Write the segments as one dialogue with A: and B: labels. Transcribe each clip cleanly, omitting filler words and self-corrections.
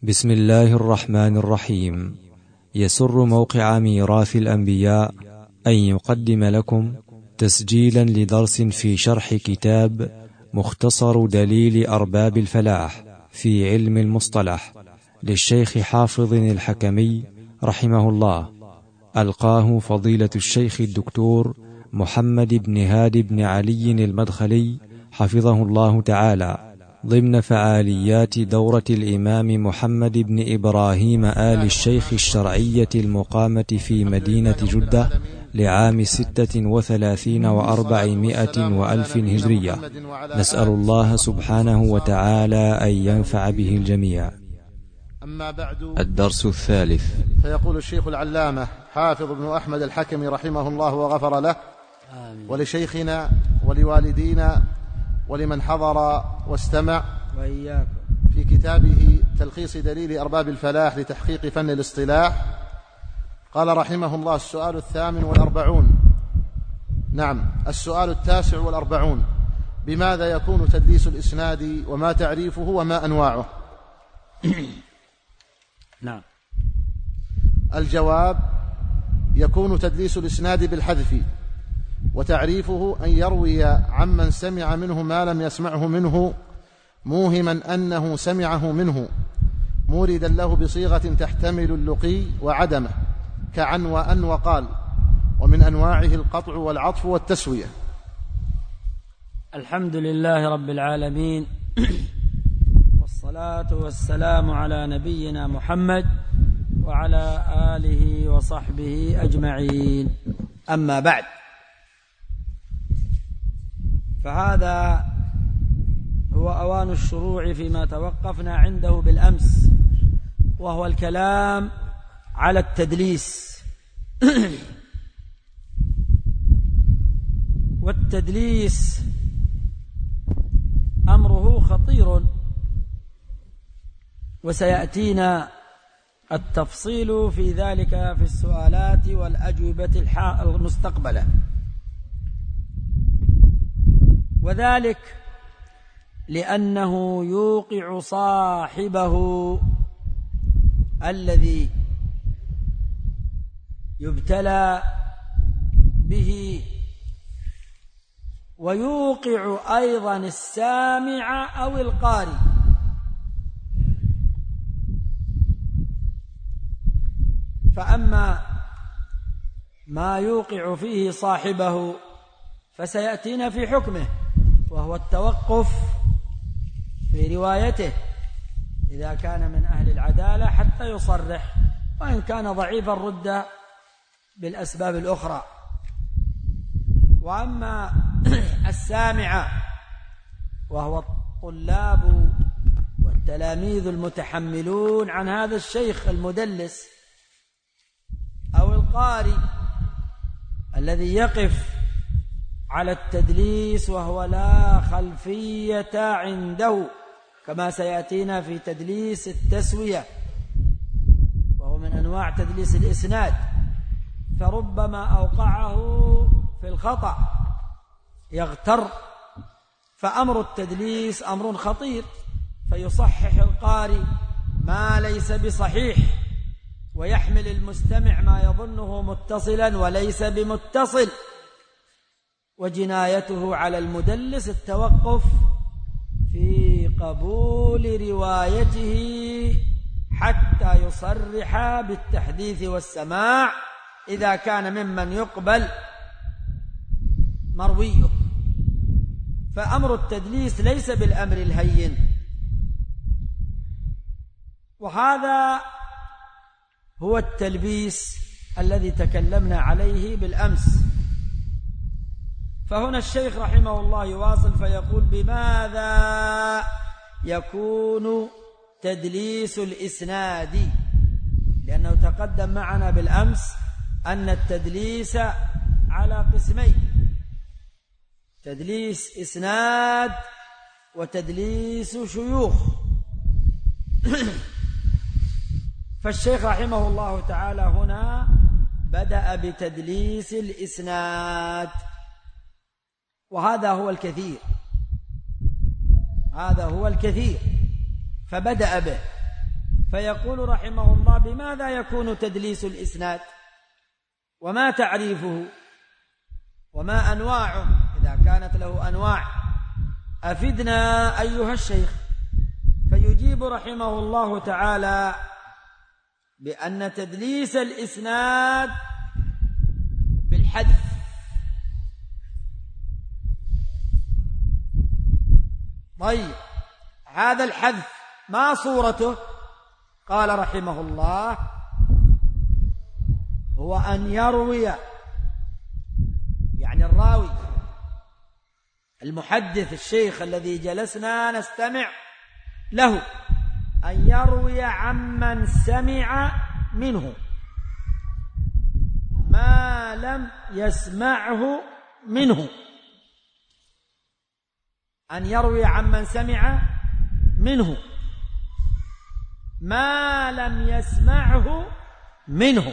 A: بسم الله الرحمن الرحيم. يسر موقع ميراث الأنبياء أن يقدم لكم تسجيلا لدرس في شرح كتاب مختصر دليل أرباب الفلاح في علم المصطلح للشيخ حافظ الحكمي رحمه الله، ألقاه فضيلة الشيخ الدكتور محمد بن هادي بن علي المدخلي حفظه الله تعالى، ضمن فعاليات دورة الإمام محمد بن إبراهيم آل الشيخ الشرعية المقامة في مدينة جدة لعام 36 و400 وألف هجرية. نسأل الله سبحانه وتعالى أن ينفع به الجميع.
B: أما بعد،
A: الدرس الثالث.
B: فيقول الشيخ العلامة حافظ بن أحمد الحكمي رحمه الله وغفر له، ولشيخنا ولوالدينا ولمن حضر واستمع
C: وإياكم،
B: في كتابه تلخيص دليل أرباب الفلاح لتحقيق فن الاصطلاح، قال رحمه الله: السؤال 48. نعم، السؤال 49: بماذا يكون تدليس الإسناد وما تعريفه وما أنواعه؟
C: نعم.
B: الجواب: يكون تدليس الإسناد بالحذف، وتعريفه أن يروي عمن سمع منه ما لم يسمعه منه، موهما أنه سمعه منه، موردا له بصيغة تحتمل اللقي وعدمه، كعن وأن وقال. ومن أنواعه القطع والعطف والتسوية.
C: الحمد لله رب العالمين، والصلاة والسلام على نبينا محمد وعلى آله وصحبه أجمعين. أما بعد، فهذا هو أوان الشروع فيما توقفنا عنده بالأمس، وهو الكلام على التدليس. والتدليس أمره خطير، وسيأتينا التفصيل في ذلك في السؤالات والأجوبة المستقبلة. وذلك لأنه يوقع صاحبه الذي يبتلى به، ويوقع أيضا السامع أو القارئ. فأما ما يوقع فيه صاحبه فسيأتينا في حكمه، وهو التوقف في روايته إذا كان من أهل العدالة حتى يصرح، وإن كان ضعيفا رد بالأسباب الأخرى. وأما السامع وهو الطلاب والتلاميذ المتحملون عن هذا الشيخ المدلس، أو القارئ الذي يقف على التدليس وهو لا خلفية عنده، كما سيأتينا في تدليس التسوية، وهو من أنواع تدليس الإسناد، فربما أوقعه في الخطأ يغتر. فأمر التدليس أمر خطير، فيصحح القارئ ما ليس بصحيح، ويحمل المستمع ما يظنه متصلا وليس بمتصل. وجنايته على المدلس التوقف في قبول روايته حتى يصرح بالتحديث والسماع إذا كان ممن يقبل مرويه. فأمر التدليس ليس بالأمر الهين، وهذا هو التلبيس الذي تكلمنا عليه بالأمس. فهنا الشيخ رحمه الله يواصل فيقول: بماذا يكون تدليس الإسناد؟ لأنه تقدم معنا بالأمس أن التدليس على قسمين: تدليس إسناد وتدليس شيوخ. فالشيخ رحمه الله تعالى هنا بدأ بتدليس الإسناد، وهذا هو الكثير، هذا هو الكثير، فبدأ به. فيقول رحمه الله: بماذا يكون تدليس الإسناد؟ وما تعريفه؟ وما أنواعه إذا كانت له أنواع؟ أفدنا أيها الشيخ. فيجيب رحمه الله تعالى بأن تدليس الإسناد بالحذف. طيب، هذا الحذف ما صورته؟ قال رحمه الله: هو أن يروي، يعني الراوي المحدث الشيخ الذي جلسنا نستمع له، أن يروي عمن سمع منه ما لم يسمعه منه. أن يروي عمن سمع منه ما لم يسمعه منه.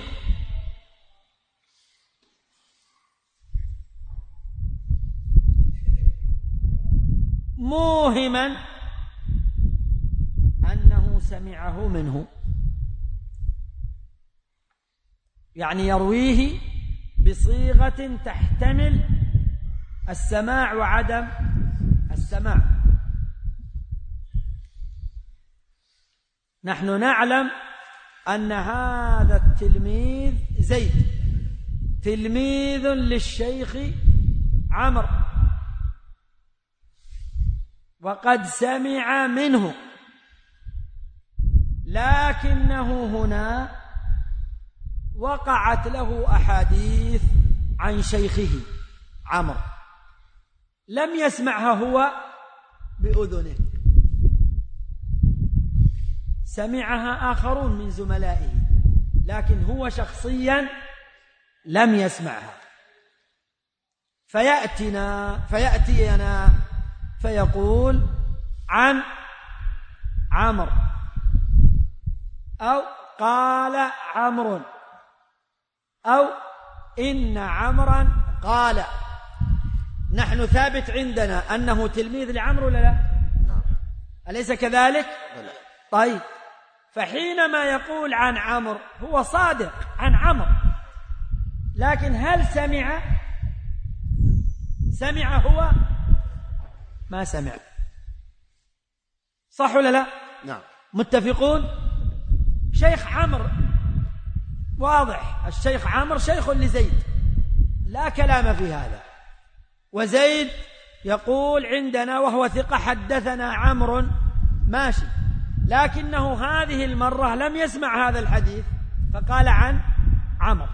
C: موهما أنه سمعه منه، يعني يرويه بصيغة تحتمل السماع وعدم السماع. نحن نعلم أن هذا التلميذ زيد تلميذ للشيخ عمرو، وقد سمع منه، لكنه هنا وقعت له أحاديث عن شيخه عمرو لم يسمعها هو بأذنه، سمعها آخرون من زملائه، لكن هو شخصيا لم يسمعها. فيأتينا فيقول عن عمرو، أو قال عمرو، أو إن عمرا قال. نحن ثابت عندنا أنه تلميذ لعمرو ولا لا؟ أليس كذلك؟ طيب، فحينما يقول عن عمرو هو صادق عن عمرو، لكن هل سمع هو؟ ما سمع. صح ولا لا؟
B: نعم.
C: متفقون؟ شيخ عمرو واضح، الشيخ عمرو شيخ لزيد، لا كلام في هذا، وزيد يقول عندنا وهو ثقة حدثنا عمرو، ماشي، لكنه هذه المرة لم يسمع هذا الحديث فقال عن عمرو.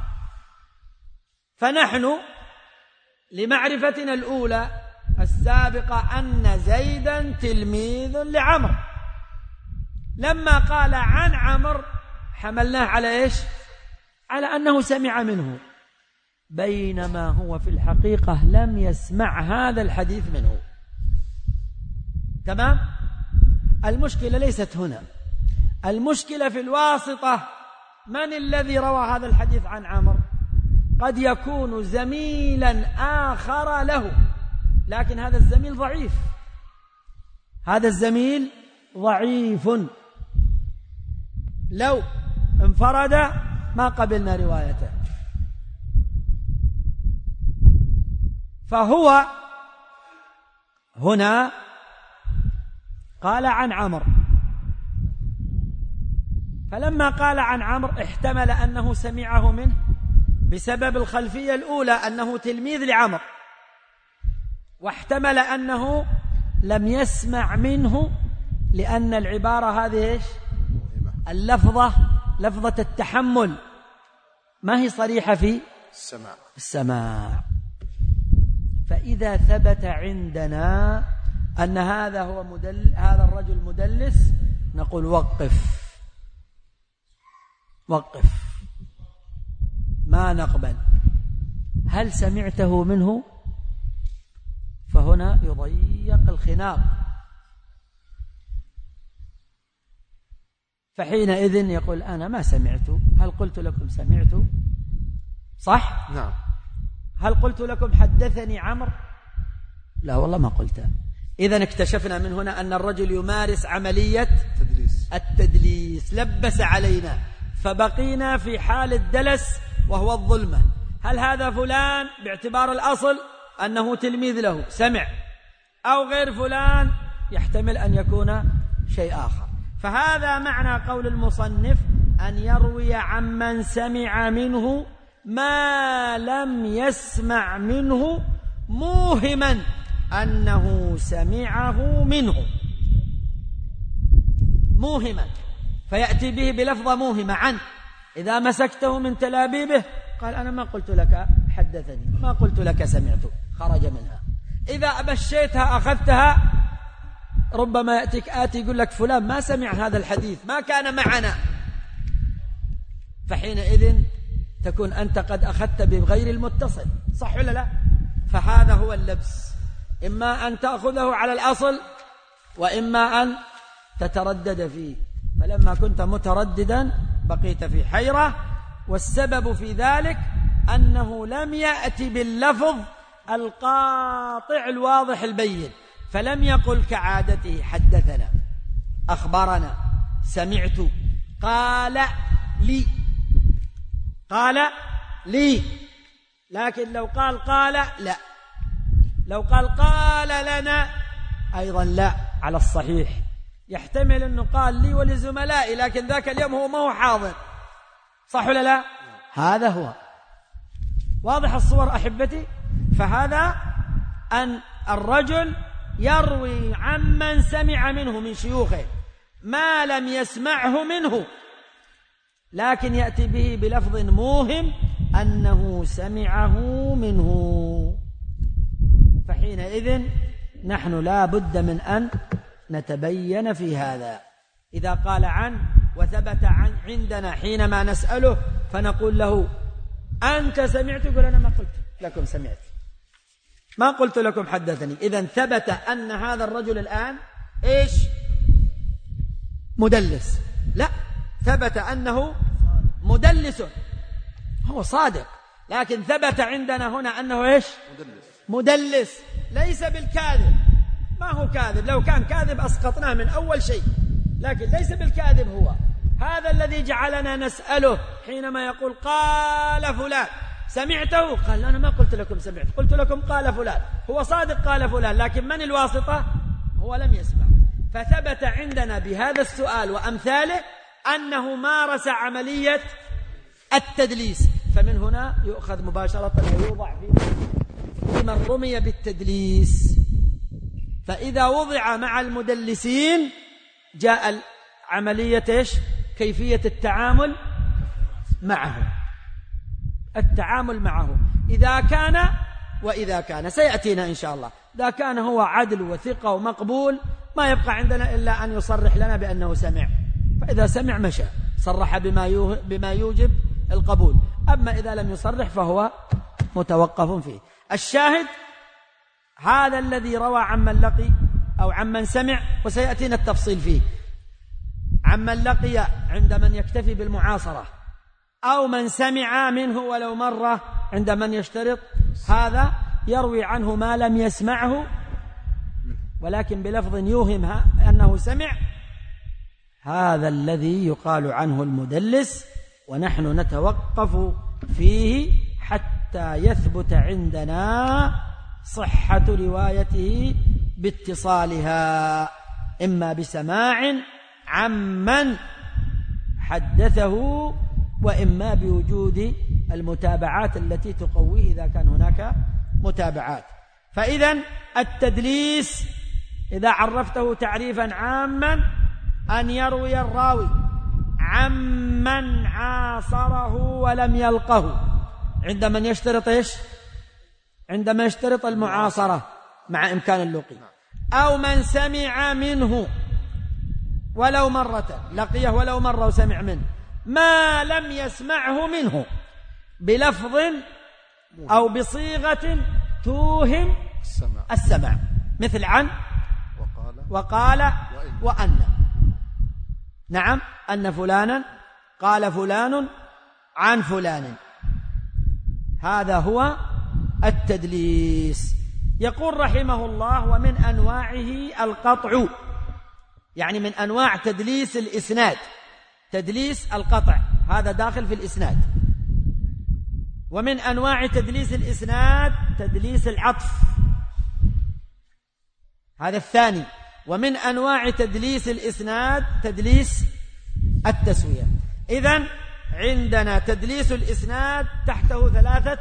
C: فنحن لمعرفتنا الأولى السابقة أن زيدا تلميذ لعمرو، لما قال عن عمرو حملناه على إيش؟ على أنه سمع منه، بينما هو في الحقيقة لم يسمع هذا الحديث منه. تمام؟ المشكلة ليست هنا، المشكلة في الواسطة. من الذي روى هذا الحديث عن عمرو؟ قد يكون زميلا آخر له، لكن هذا الزميل ضعيف، هذا الزميل ضعيف، لو انفرد ما قبلنا روايته. فهو هنا قال عن عمرو، فلما قال عن عمرو احتمل أنه سمعه منه بسبب الخلفية الأولى أنه تلميذ لعمرو، واحتمل أنه لم يسمع منه لأن العبارة هذه إيش؟ اللفظة لفظة التحمل ما هي صريحة في السماع. فإذا ثبت عندنا أن هذا هذا الرجل مدلس، نقول وقف، ما نقبل. هل سمعته منه؟ فهنا يضيق الخناق، فحينئذ يقول أنا ما سمعت. هل قلت لكم سمعت؟ صح؟
B: نعم.
C: هل قلت لكم حدثني عمرو؟ لا والله ما قلت. إذن اكتشفنا من هنا أن الرجل يمارس عملية التدليس، لبس علينا فبقينا في حال الدلس وهو الظلمة. هل هذا فلان باعتبار الأصل أنه تلميذ له سمع، أو غير فلان يحتمل أن يكون شيء آخر. فهذا معنى قول المصنف أن يروي عمن سمع منه ما لم يسمع منه موهما أنه سمعه منه، موهما، فيأتي به بلفظ موهمة عن. إذا مسكته من تلابيبه قال أنا ما قلت لك حدثني، ما قلت لك سمعت، خرج منها. إذا أبشيتها أخذتها، ربما يأتيك آتي يقول لك فلان ما سمع هذا الحديث، ما كان معنا، فحينئذ تكون أنت قد أخذت بغير المتصل، صح ولا لا؟ فهذا هو اللبس، إما أن تأخذه على الأصل وإما أن تتردد فيه. فلما كنت مترددا بقيت في حيرة، والسبب في ذلك أنه لم يأتي باللفظ القاطع الواضح البين، فلم يقل كعادته حدثنا، أخبرنا، سمعت، قال لي. لكن لو قال لا، لو قال لنا أيضا لا على الصحيح. يحتمل أنه قال لي ولزملائي، لكن ذاك اليوم هو ما هو حاضر، صح ولا لا؟ هذا هو. واضح الصور أحبتي؟ فهذا أن الرجل يروي عمن سمع منه من شيوخه ما لم يسمعه منه، لكن يأتي به بلفظ موهم أنه سمعه منه. فحينئذ نحن لا بد من أن نتبين في هذا. إذا قال عن وثبت عن عندنا حينما نسأله فنقول له أنت سمعت؟ يقول أنا ما قلت لكم سمعت، ما قلت لكم حدثني. إذن ثبت أن هذا الرجل الآن إيش؟ مدلس. لا، ثبت أنه مدلس، هو صادق، لكن ثبت عندنا هنا أنه إيش؟ مدلس، ليس بالكاذب. ما هو كاذب، لو كان كاذب أسقطناه من أول شيء، لكن ليس بالكاذب. هو هذا الذي جعلنا نسأله حينما يقول قال فلان سمعته، قال أنا ما قلت لكم سمعت، قلت لكم قال فلان. هو صادق قال فلان، لكن من الواسطة؟ هو لم يسمع. فثبت عندنا بهذا السؤال وأمثاله أنه مارس عملية التدليس. فمن هنا يؤخذ مباشرة ويوضع في من رمي بالتدليس. فإذا وضع مع المدلسين جاء عملية إيش؟ كيفية التعامل معه، التعامل معه إذا كان وإذا كان، سيأتينا إن شاء الله. إذا كان هو عدل وثقة ومقبول ما يبقى عندنا إلا أن يصرح لنا بأنه سمع، فإذا سمع مشى، صرح بما يوجب القبول. أما إذا لم يصرح فهو متوقف فيه. الشاهد هذا الذي روى عمن لقي أو عمن سمع، وسيأتينا التفصيل فيه، عمن لقي عند من يكتفي بالمعاصرة، أو من سمع منه ولو مرة عند من يشترط، هذا يروي عنه ما لم يسمعه ولكن بلفظ يوهم أنه سمع، هذا الذي يقال عنه المدلس. ونحن نتوقف فيه حتى يثبت عندنا صحة روايته باتصالها، إما بسماع عمن حدثه وإما بوجود المتابعات التي تقويه إذا كان هناك متابعات. فإذن التدليس إذا عرفته تعريفا عاما أن يروي الراوي عمن عاصره ولم يلقه، عندما يشترط إيش؟ عندما يشترط المعاصرة مع إمكان اللقي، أو من سمع منه ولو مرة، لقيه ولو مرة وسمع منه ما لم يسمعه منه بلفظ أو بصيغة توهم السمع، مثل عن وقال وأن. نعم، أن فلانا قال فلان عن فلان، هذا هو التدليس. يقول رحمه الله ومن أنواعه القطع، يعني من أنواع تدليس الإسناد تدليس القطع، هذا داخل في الإسناد. ومن أنواع تدليس الإسناد تدليس العطف، هذا الثاني. ومن أنواع تدليس الإسناد تدليس التسوية. إذن عندنا تدليس الإسناد تحته ثلاثة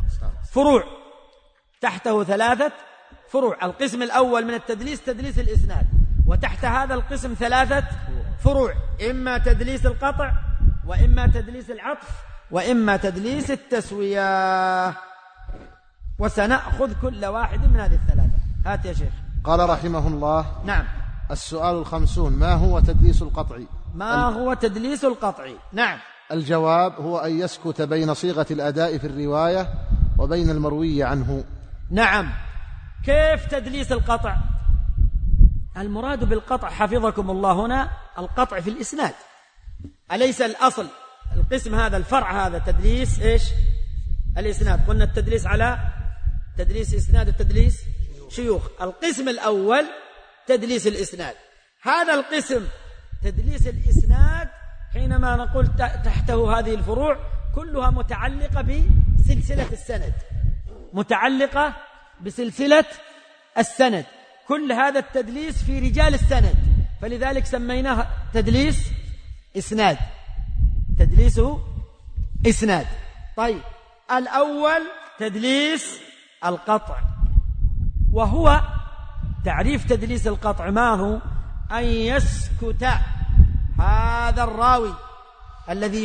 C: فروع. القسم الأول من التدليس تدليس الإسناد، وتحت هذا القسم ثلاثة فروع، إما تدليس القطع، وإما تدليس العطف، وإما تدليس التسوية. وسنأخذ كل واحد من هذه الثلاثة. هات يا شيخ.
B: قال رحمه الله:
C: نعم.
B: السؤال 50: ما هو تدليس القطع؟
C: هو تدليس القطع؟ نعم.
B: الجواب هو أن يسكت بين صيغة الأداء في الرواية وبين المروي عنه.
C: نعم. كيف تدليس القطع؟ المراد بالقطع حفظكم الله هنا القطع في الإسناد، أليس الأصل القسم هذا الفرع هذا تدليس إيش؟ الإسناد. قلنا التدليس على تدليس إسناد وتدليس شيوخ. القسم الأول تدليس الإسناد. هذا القسم تدليس الإسناد حينما نقول تحته هذه الفروع كلها متعلقة بسلسلة السند، متعلقة بسلسلة السند. كل هذا التدليس في رجال السند، فلذلك سميناه تدليس إسناد، تدليس إسناد. طيب، الأول تدليس القطع، وهو تعريف تدليس القطع ما هو؟ أن يسكت هذا الراوي الذي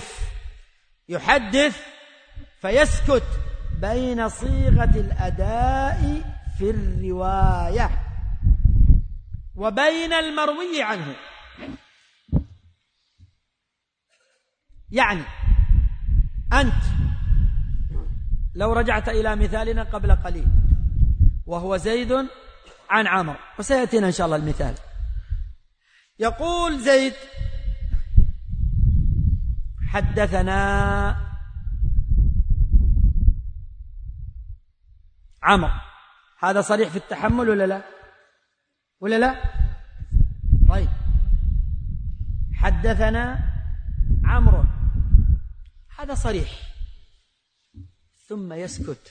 C: يحدث فيسكت بين صيغة الأداء في الرواية وبين المروي عنه. يعني أنت لو رجعت إلى مثالنا قبل قليل وهو زيد عن عمرو، وسيأتينا إن شاء الله المثال، يقول زيد: حدثنا عمرو. هذا صريح في التحمل ولا لا؟ طيب، حدثنا عمرو، هذا صريح. ثم يسكت.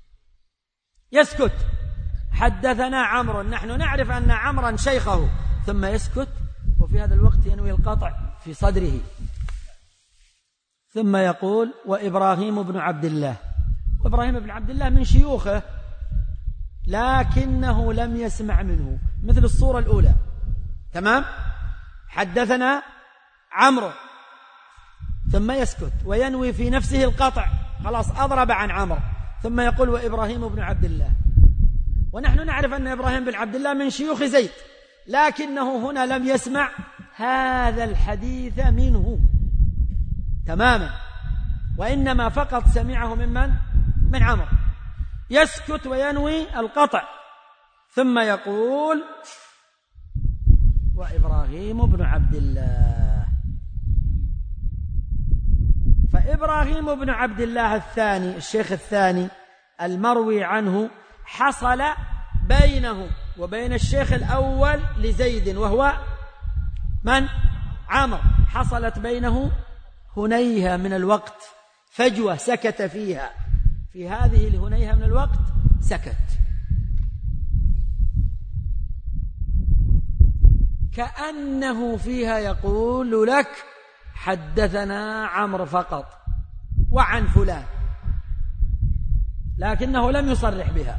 C: حدثنا عمرو، نحن نعرف أن عمرا شيخه، ثم يسكت، وفي هذا الوقت ينوي القطع في صدره. ثم يقول: وإبراهيم بن عبد الله. وإبراهيم بن عبد الله من شيوخه لكنه لم يسمع منه، مثل الصورة الأولى. تمام؟ حدثنا عمرو، ثم يسكت وينوي في نفسه القطع، خلاص أضرب عن عمرو، ثم يقول: وإبراهيم بن عبد الله. ونحن نعرف أن إبراهيم بن عبد الله من شيوخ زيد، لكنه هنا لم يسمع هذا الحديث منه تماما، وإنما فقط سمعه من عمرو. يسكت وينوي القطع، ثم يقول: وإبراهيم بن عبد الله. فإبراهيم بن عبد الله الثاني، الشيخ الثاني المروي عنه، حصل بينه وبين الشيخ الأول لزيد وهو من؟ عمرو. حصلت بينه هنيهة من الوقت، فجوة سكت فيها، في هذه الهنيهة من الوقت سكت، كأنه فيها يقول لك: حدثنا عمرو فقط وعن فلان، لكنه لم يصرح بها.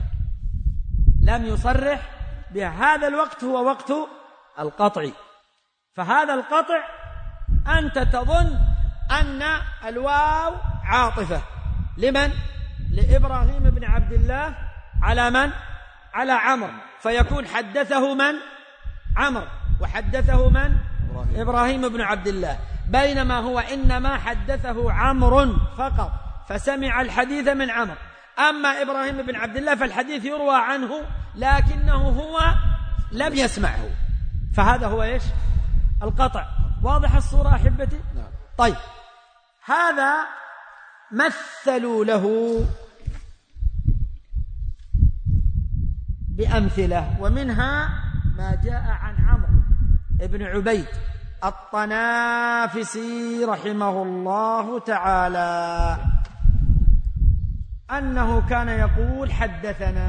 C: هذا الوقت هو وقت القطع. فهذا القطع أنت تظن أن الواو عاطفة لمن؟ لإبراهيم بن عبد الله على من؟ على عمرو، فيكون حدثه من؟ عمرو، وحدثه من؟ إبراهيم بن عبد الله، بينما هو إنما حدثه عمرو فقط، فسمع الحديث من عمرو. أما إبراهيم بن عبد الله فالحديث يروى عنه لكنه هو لم يسمعه، فهذا هو إيش؟ القطع. واضح الصورة أحبتي؟
B: نعم.
C: طيب، هذا مثلوا له بأمثلة، ومنها ما جاء عن عمرو بن عبيد الطنافسي رحمه الله تعالى أنه كان يقول حدثنا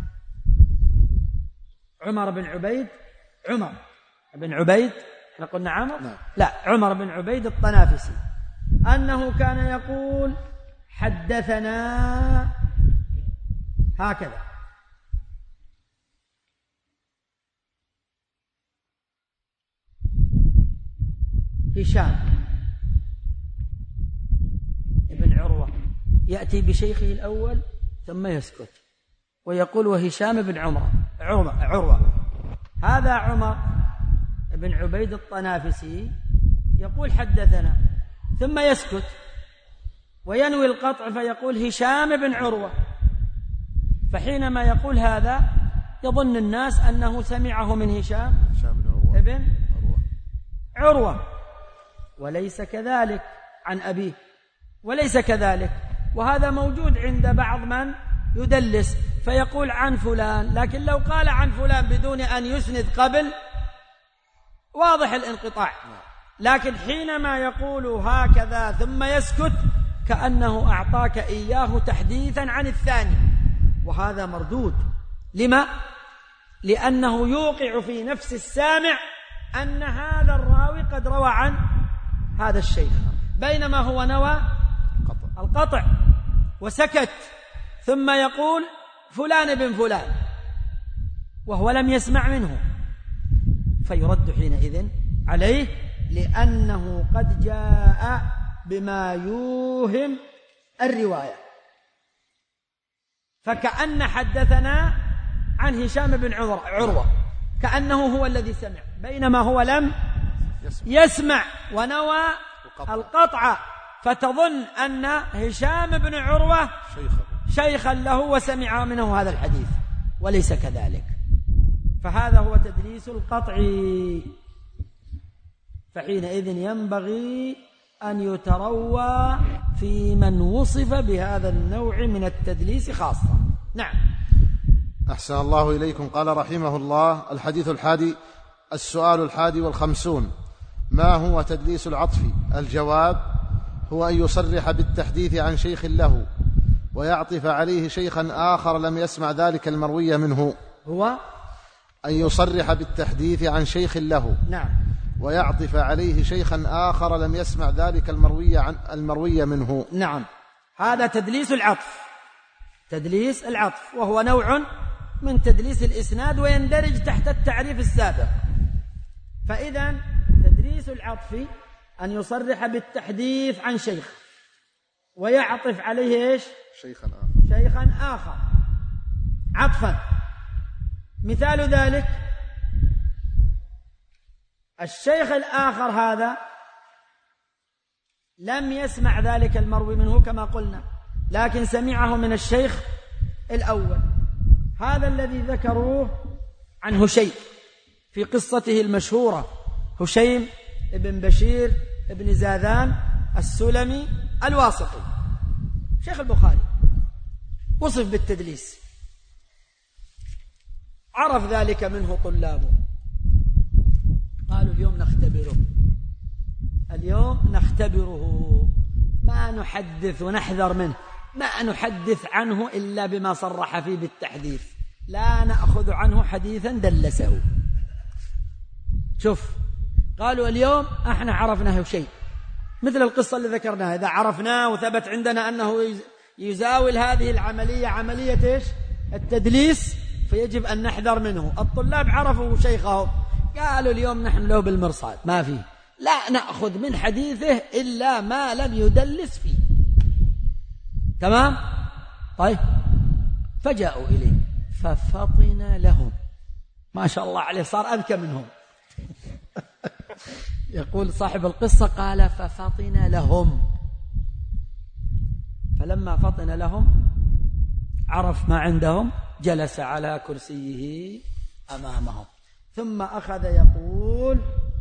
C: عمر بن عبيد احنا قلنا عمر؟ لا، عمر بن عبيد الطنافسي أنه كان يقول حدثنا هكذا: هشام ابن عروة يأتي بشيخه الأول ثم يسكت ويقول وهشام بن عروة. هذا عمر بن عبيد الطنافسي يقول حدثنا ثم يسكت وينوي القطع فيقول هشام بن عروة. فحينما يقول هذا يظن الناس أنه سمعه من هشام بن عروة، وليس كذلك، عن أبيه وليس كذلك. وهذا موجود عند بعض من يدلس فيقول عن فلان، لكن لو قال عن فلان بدون أن يسند قبل واضح الانقطاع، لكن حينما يقول هكذا ثم يسكت كأنه أعطاك إياه تحديثا عن الثاني، وهذا مردود. لما؟ لأنه يوقع في نفس السامع أن هذا الراوي قد روى عن هذا الشيخ، بينما هو نوى القطع وسكت، ثم يقول فلان بن فلان وهو لم يسمع منه، فيرد حينئذ عليه لأنه قد جاء بما يوهم الرواية. فكأن حدثنا عن هشام بن عروة كأنه هو الذي سمع، بينما هو لم يسمع ونوى القطع، فتظن أن هشام بن عروة شيخا له وسمع منه هذا الحديث، وليس كذلك. فهذا هو تدليس القطع. فحينئذ ينبغي أن يتروى في من وصف بهذا النوع من التدليس خاصة. نعم.
B: أحسن الله إليكم. قال رحمه الله: السؤال 51: ما هو تدليس العطف؟ الجواب: هو أن يصرح بالتحديث عن شيخ له ويعطف عليه شيخا آخر لم يسمع ذلك المروي منه.
C: هو
B: أن يصرح بالتحديث عن شيخ له، نعم، ويعطف عليه شيخا آخر لم يسمع ذلك المروي منه.
C: نعم، هذا تدليس العطف، وهو نوع من تدليس الإسناد ويندرج تحت التعريف السابق. فإذا تدليس العطف أن يصرح بالتحديث عن شيخ ويعطف عليه إيش؟ شيخا آخر عطفا. مثال ذلك: الشيخ الآخر هذا لم يسمع ذلك المروي منه كما قلنا، لكن سمعه من الشيخ الأول. هذا الذي ذكروه عن هشيم في قصته المشهورة، هشيم ابن بشير ابن زاذان السلمي الواسطي، شيخ البخاري، وصف بالتدليس، عرف ذلك منه طلابه، قالوا اليوم نختبره، ما نحدث ونحذر منه، ما نحدث عنه إلا بما صرح فيه بالتحديث، لا نأخذ عنه حديثا دلسه. شوف، قالوا اليوم احنا عرفناه شيء، مثل القصة اللي ذكرناها، إذا عرفناه وثبت عندنا أنه يزاول هذه العملية، عملية إيش؟ التدليس، فيجب أن نحذر منه. الطلاب عرفوا شيخهم، قالوا اليوم نحن له بالمرصاد، ما فيه، لا نأخذ من حديثه إلا ما لم يدلس فيه. تمام؟ طيب، فجاءوا إليه ففطن لهم، ما شاء الله عليه، صار أذكى منهم. يقول صاحب القصة: قال ففطن لهم، فلما فطن لهم عرف ما عندهم، جلس على كرسيه أمامهم، ثم أخذ يقول: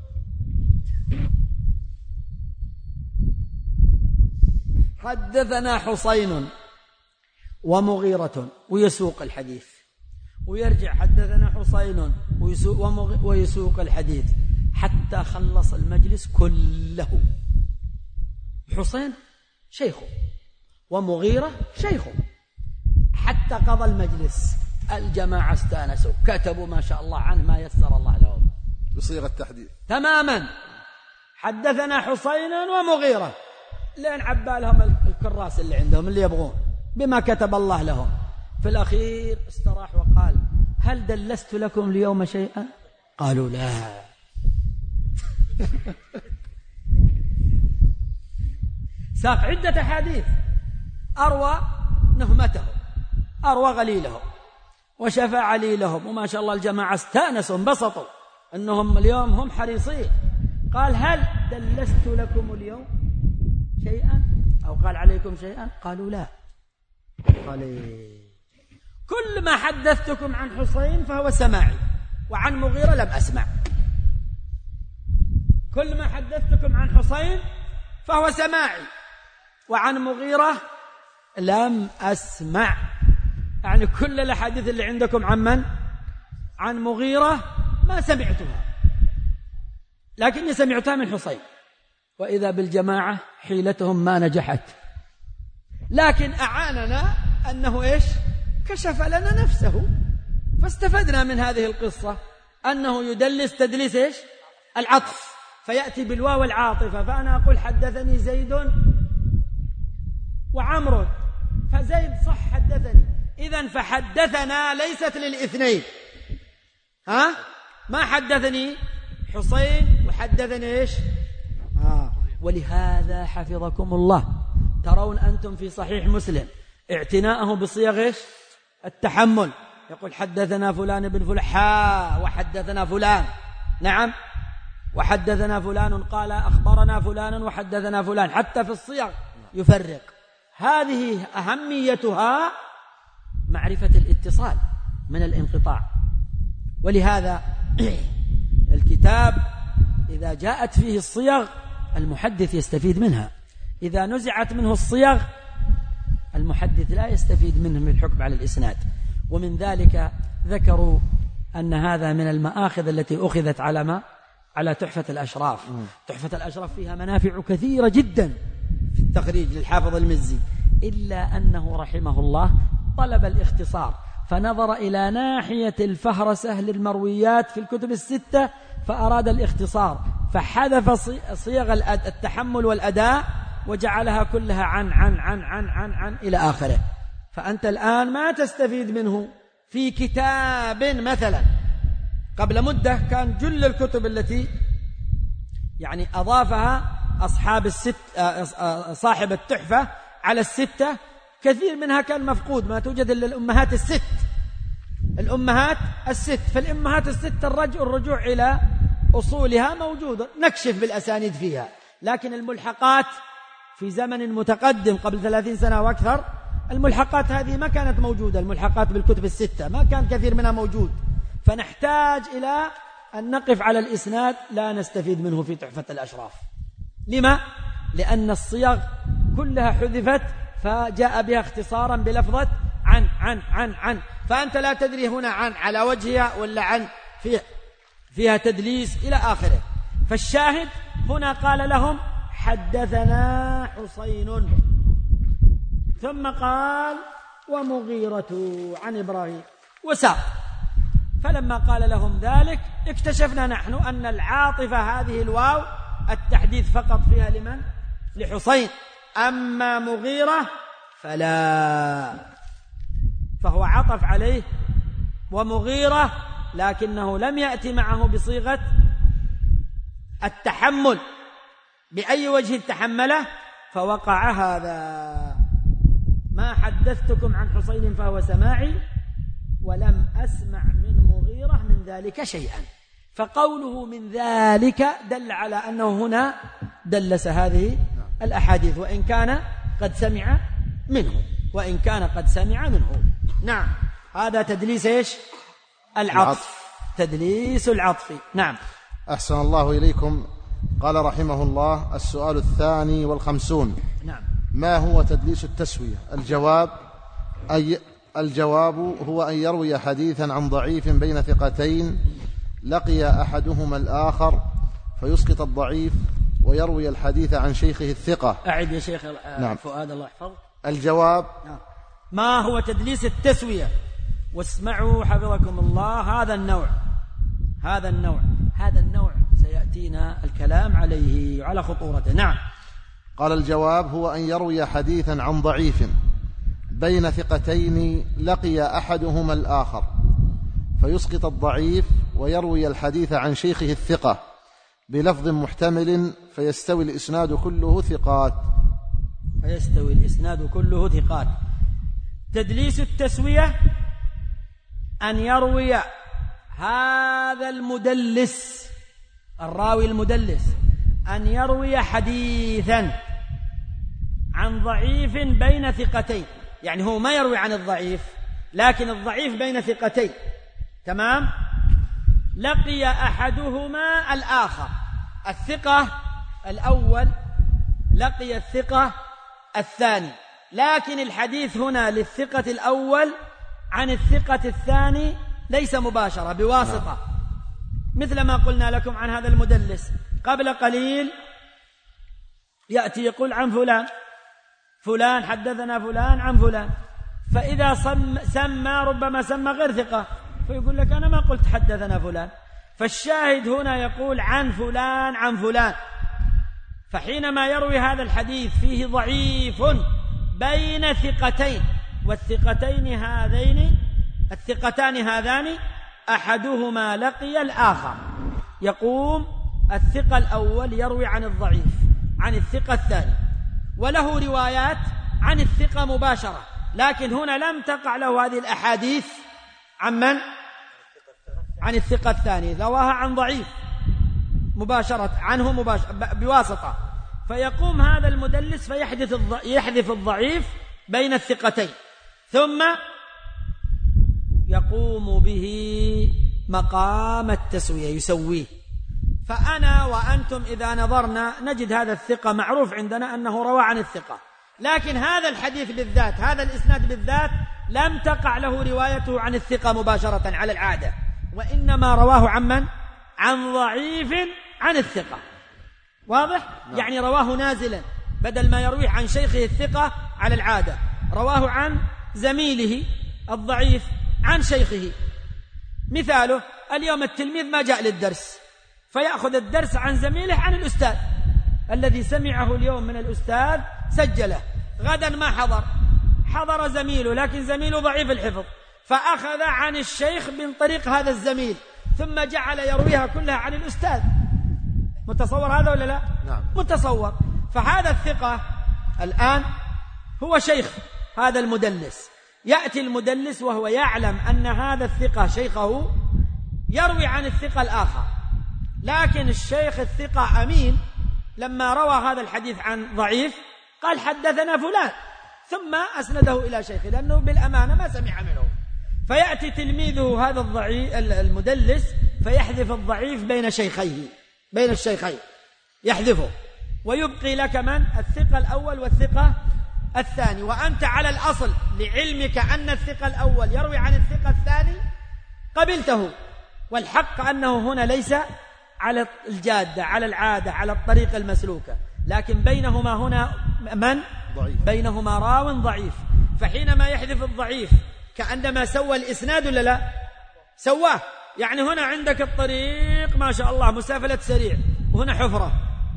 C: حدثنا حسين ومغيرة، ويسوق الحديث، ويرجع حدثنا حسين ويسوق الحديث، حتى خلص المجلس كله. حسين شيخه ومغيرة شيخه، حتى قضى المجلس. الجماعة استانسوا، كتبوا ما شاء الله عنه ما يسر الله لهم
B: بصيغة التحديث
C: تماما. حدثنا حسين ومغيرة لين عبالهم الكراس اللي عندهم اللي يبغون بما كتب الله لهم. في الأخير استراح وقال: هل دلست لكم اليوم شيئا؟ قالوا لا. ساق عدة أحاديث أروى نهمتهم، أروى غليلهم، وشفى عليلهم، وما شاء الله الجماعة استانسوا انبسطوا أنهم اليوم هم حريصين. قال: هل دلست لكم اليوم شيئا أو قال عليكم شيئا؟ قالوا لا. قال: كل ما حدثتكم عن حسين فهو سماعي، وعن مغيرة لم أسمع. كل ما حدثتكم عن حسين فهو سماعي، وعن مغيرة لم أسمع. يعني كل الأحاديث اللي عندكم عن من؟ عن مغيرة ما سمعتها، لكني سمعتها من حسين. وإذا بالجماعة حيلتهم ما نجحت، لكن أعاننا أنه إيش؟ كشف لنا نفسه، فاستفدنا من هذه القصة أنه يدلس تدليس إيش؟ العطف، فيأتي بالواو العاطفة. فأنا أقول: حدثني زيد وعمر، فزيد صح حدثني، إذن فحدثنا ليست للاثنين. ما حدثني حسين وحدثني إيش؟ ولهذا حفظكم الله ترون أنتم في صحيح مسلم اعتناءه بصيغ إيش؟ التحمل. يقول: حدثنا فلان بن فلان، وحدثنا فلان، نعم، وحدثنا فلان قال أخبرنا فلان وحدثنا فلان، حتى في الصيغ يفرق. هذه أهميتها معرفة الاتصال من الانقطاع. ولهذا الكتاب إذا جاءت فيه الصيغ المحدث يستفيد منها، إذا نزعت منه الصيغ المحدث لا يستفيد منه من الحكم على الإسناد. ومن ذلك ذكروا أن هذا من المآخذ التي أخذت على تحفة الأشراف. تحفة الأشراف فيها منافع كثيرة جدا في التخريج للحافظ المزي، إلا أنه رحمه الله طلب الاختصار، فنظر إلى ناحية الفهرسة للمرويات في الكتب الستة فأراد الاختصار، فحذف صيغ التحمل والأداء وجعلها كلها عن إلى آخره. فأنت الآن ما تستفيد منه في كتاب. مثلا قبل مدة كان جل الكتب التي يعني أضافها أصحاب صاحب التحفة على الستة، كثير منها كان مفقود، ما توجد إلا الأمهات الست. فالأمهات الست الرجوع إلى أصولها موجودة، نكشف بالأسانيد فيها. لكن الملحقات في زمن متقدم قبل 30 سنة وأكثر، الملحقات هذه ما كانت موجودة، الملحقات بالكتب الستة ما كان كثير منها موجود، فنحتاج إلى أن نقف على الإسناد، لا نستفيد منه في تحفة الأشراف. لما؟ لأن الصيغ كلها حذفت، فجاء بها اختصارا بلفظة عن، فأنت لا تدري هنا عن على وجهها ولا عن فيها تدليس إلى آخره. فالشاهد هنا قال لهم: حدثنا حسين، ثم قال: ومغيرة عن إبراهيم، وساق. فلما قال لهم ذلك اكتشفنا نحن أن العاطفة هذه الواو التحديث فقط فيها لمن؟ لحسين. أما مغيرة فلا، فهو عطف عليه ومغيرة، لكنه لم يأتي معه بصيغة التحمل. بأي وجه تحمله؟ فوقع هذا: ما حدثتكم عن حسين فهو سماعي، ولم أسمع من مغيرة من ذلك شيئا. فقوله من ذلك دل على أنه هنا دلس هذه الأحاديث، وإن كان قد سمع منه. نعم، هذا تدليس إيش؟ العطف. تدليس العطف. نعم.
B: أحسن الله إليكم. قال رحمه الله: السؤال 52.
C: نعم.
B: ما هو تدليس التسوية؟ الجواب هو أن يروي حديثا عن ضعيف بين ثقتين لقي أحدهما الآخر فيسقط الضعيف ويروي الحديث عن شيخه الثقة.
C: أعد يا شيخ.
B: نعم.
C: فؤاد الله يحفظك.
B: الجواب:
C: ما هو تدليس التسوية؟ واسمعوا حفظكم الله، هذا النوع سيأتينا الكلام عليه وعلى خطورته. نعم.
B: قال: الجواب هو أن يروي حديثا عن ضعيف بين ثقتين لقي أحدهما الآخر، فيسقط الضعيف ويروي الحديث عن شيخه الثقة بلفظ محتمل، فيستوي الإسناد كله ثقات.
C: تدليس التسوية أن يروي هذا المدلس، الراوي المدلس، أن يروي حديثا عن ضعيف بين ثقتين، يعني هو ما يروي عن الضعيف، لكن الضعيف بين ثقتين، تمام؟ لقي أحدهما الآخر، الثقة الأول لقي الثقة الثاني، لكن الحديث هنا للثقة الأول عن الثقة الثاني ليس مباشرة، بواسطة، مثل ما قلنا لكم عن هذا المدلس قبل قليل. يأتي يقول عن فلان حدثنا فلان عن فلان، فإذا ربما سمى غير ثقة، فيقول لك أنا ما قلت حدثنا فلان، فالشاهد هنا يقول عن فلان، فحينما يروي هذا الحديث فيه ضعيف بين ثقتين، الثقتان هذان أحدهما لقي الآخر، يقوم الثقة الأول يروي عن الضعيف عن الثقة الثاني، وله روايات عن الثقة مباشرة، لكن هنا لم تقع له هذه الأحاديث عن الثقة الثاني، رواها عن ضعيف عنه بواسطة، فيقوم هذا المدلس فيحذف الضعيف بين الثقتين، ثم يقوم به مقام التسوية، يسويه. فأنا وأنتم إذا نظرنا نجد هذا الثقة معروف عندنا أنه روى عن الثقة، لكن هذا الحديث بالذات، هذا الإسناد بالذات، لم تقع له روايته عن الثقة مباشرة على العادة، وإنما رواه عن ضعيف عن الثقة. واضح؟ يعني رواه نازلا، بدل ما يرويه عن شيخه الثقة على العادة، رواه عن زميله الضعيف عن شيخه. مثاله: اليوم التلميذ ما جاء للدرس، فيأخذ الدرس عن زميله عن الأستاذ الذي سمعه اليوم من الأستاذ، سجله، غدا ما حضر زميله، لكن زميله ضعيف الحفظ، فأخذ عن الشيخ من طريق هذا الزميل، ثم جعل يرويها كلها عن الأستاذ. متصور هذا ولا لا؟
B: نعم.
C: متصور. فهذا الثقة الآن هو شيخ هذا المدلس، يأتي المدلس وهو يعلم أن هذا الثقة شيخه يروي عن الثقة الآخر، لكن الشيخ الثقة أمين لما روى هذا الحديث عن ضعيف قال حدثنا فلان، ثم أسنده إلى شيخه لأنه بالأمانة ما سمع منه، فيأتي تلميذه هذا المدلس فيحذف الضعيف بين الشيخين يحذفه، ويبقي لك الثقة الأول والثقة الثاني، وأنت على الأصل لعلمك أن الثقة الأول يروي عن الثقة الثاني قبلته، والحق أنه هنا ليس على الجادة، على العادة، على الطريق المسلوكة، لكن بينهما هنا ضعيف. بينهما راو ضعيف، فحينما يحذف الضعيف كأنما سوى الإسناد ولا لا؟ سواه. يعني هنا عندك الطريق ما شاء الله مسافلة سريع، وهنا حفرة،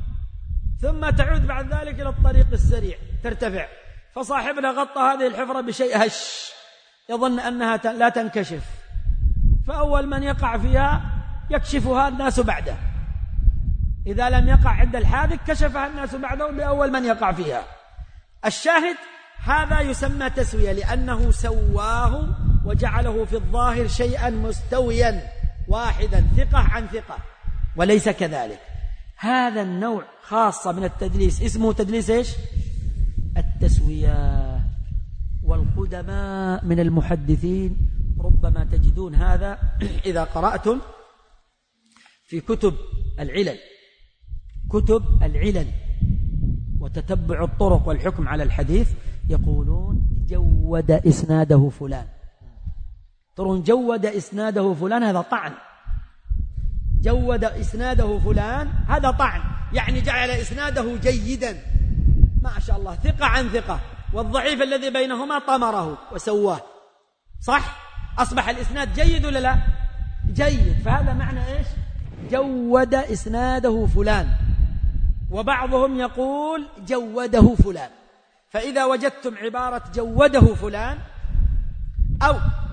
C: ثم تعود بعد ذلك إلى الطريق السريع ترتفع، فصاحبنا غطى هذه الحفرة بشيء هش يظن أنها لا تنكشف، فأول من يقع فيها يكشفها الناس بعده، إذا لم يقع عند الحادث كشفها الناس بعده بأول من يقع فيها. الشاهد هذا يسمى تسوية، لأنه سواه وجعله في الظاهر شيئا مستويا واحدا، ثقة عن ثقة، وليس كذلك. هذا النوع خاصة من التدليس اسمه تدليس إيش؟ التسوية. والقدماء من المحدثين ربما تجدون هذا إذا قرأتم في كتب العلل وتتبع الطرق والحكم على الحديث، يقولون جود إسناده فلان، ترون جود إسناده فلان، هذا طعن، جود إسناده فلان، هذا طعن، يعني جعل إسناده جيدا ما شاء الله، ثقة عن ثقة، والضعيف الذي بينهما طمره وسواه، صح؟ أصبح الإسناد جيد ولا لا؟ جيد. فهذا معنى إيش؟ جود إسناده فلان. وبعضهم يقول جوده فلان. فإذا وجدتم عبارة جوده فلان أو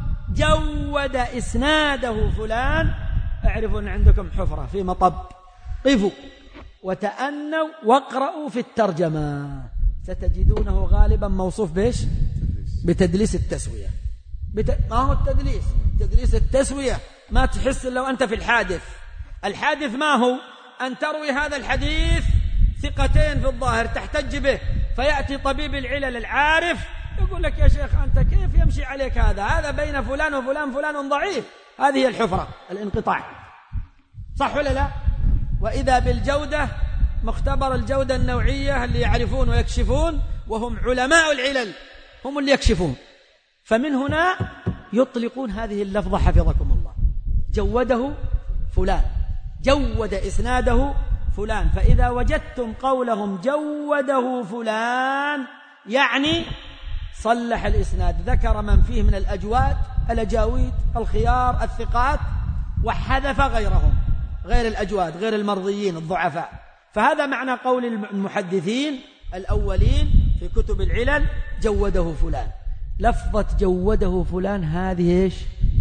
C: جود إسناده فلان، اعرفوا أن عندكم حفرة في مطب، قفوا وتأنوا واقرأوا في الترجمة، ستجدونه غالبا موصوف بإيش؟ بتدليس التسوية. ما هو التدليس؟ تدليس التسوية ما تحس لو أنت في الحادث. الحادث ما هو؟ أن تروي هذا الحديث ثقتين في الظاهر تحتج به، فيأتي طبيب العلل العارف يقول لك يا شيخ أنت كيف يمشي عليك هذا بين فلان وفلان فلان ضعيف. هذه هي الحفرة، الانقطاع، صح ولا لا؟ وإذا بالجودة مختبر الجودة النوعية اللي يعرفون ويكشفون، وهم علماء العلل هم اللي يكشفون. فمن هنا يطلقون هذه اللفظة حفظكم الله، جوده فلان، جود إسناده فلان. فإذا وجدتم قولهم جوده فلان يعني صلح الإسناد، ذكر من فيه من الأجواد، الأجاويد، الخيار، الثقات، وحذف غيرهم، غير الأجواد، غير المرضيين الضعفاء. فهذا معنى قول المحدثين الأولين في كتب العلل جوده فلان. لفظة جوده فلان هذه إيش؟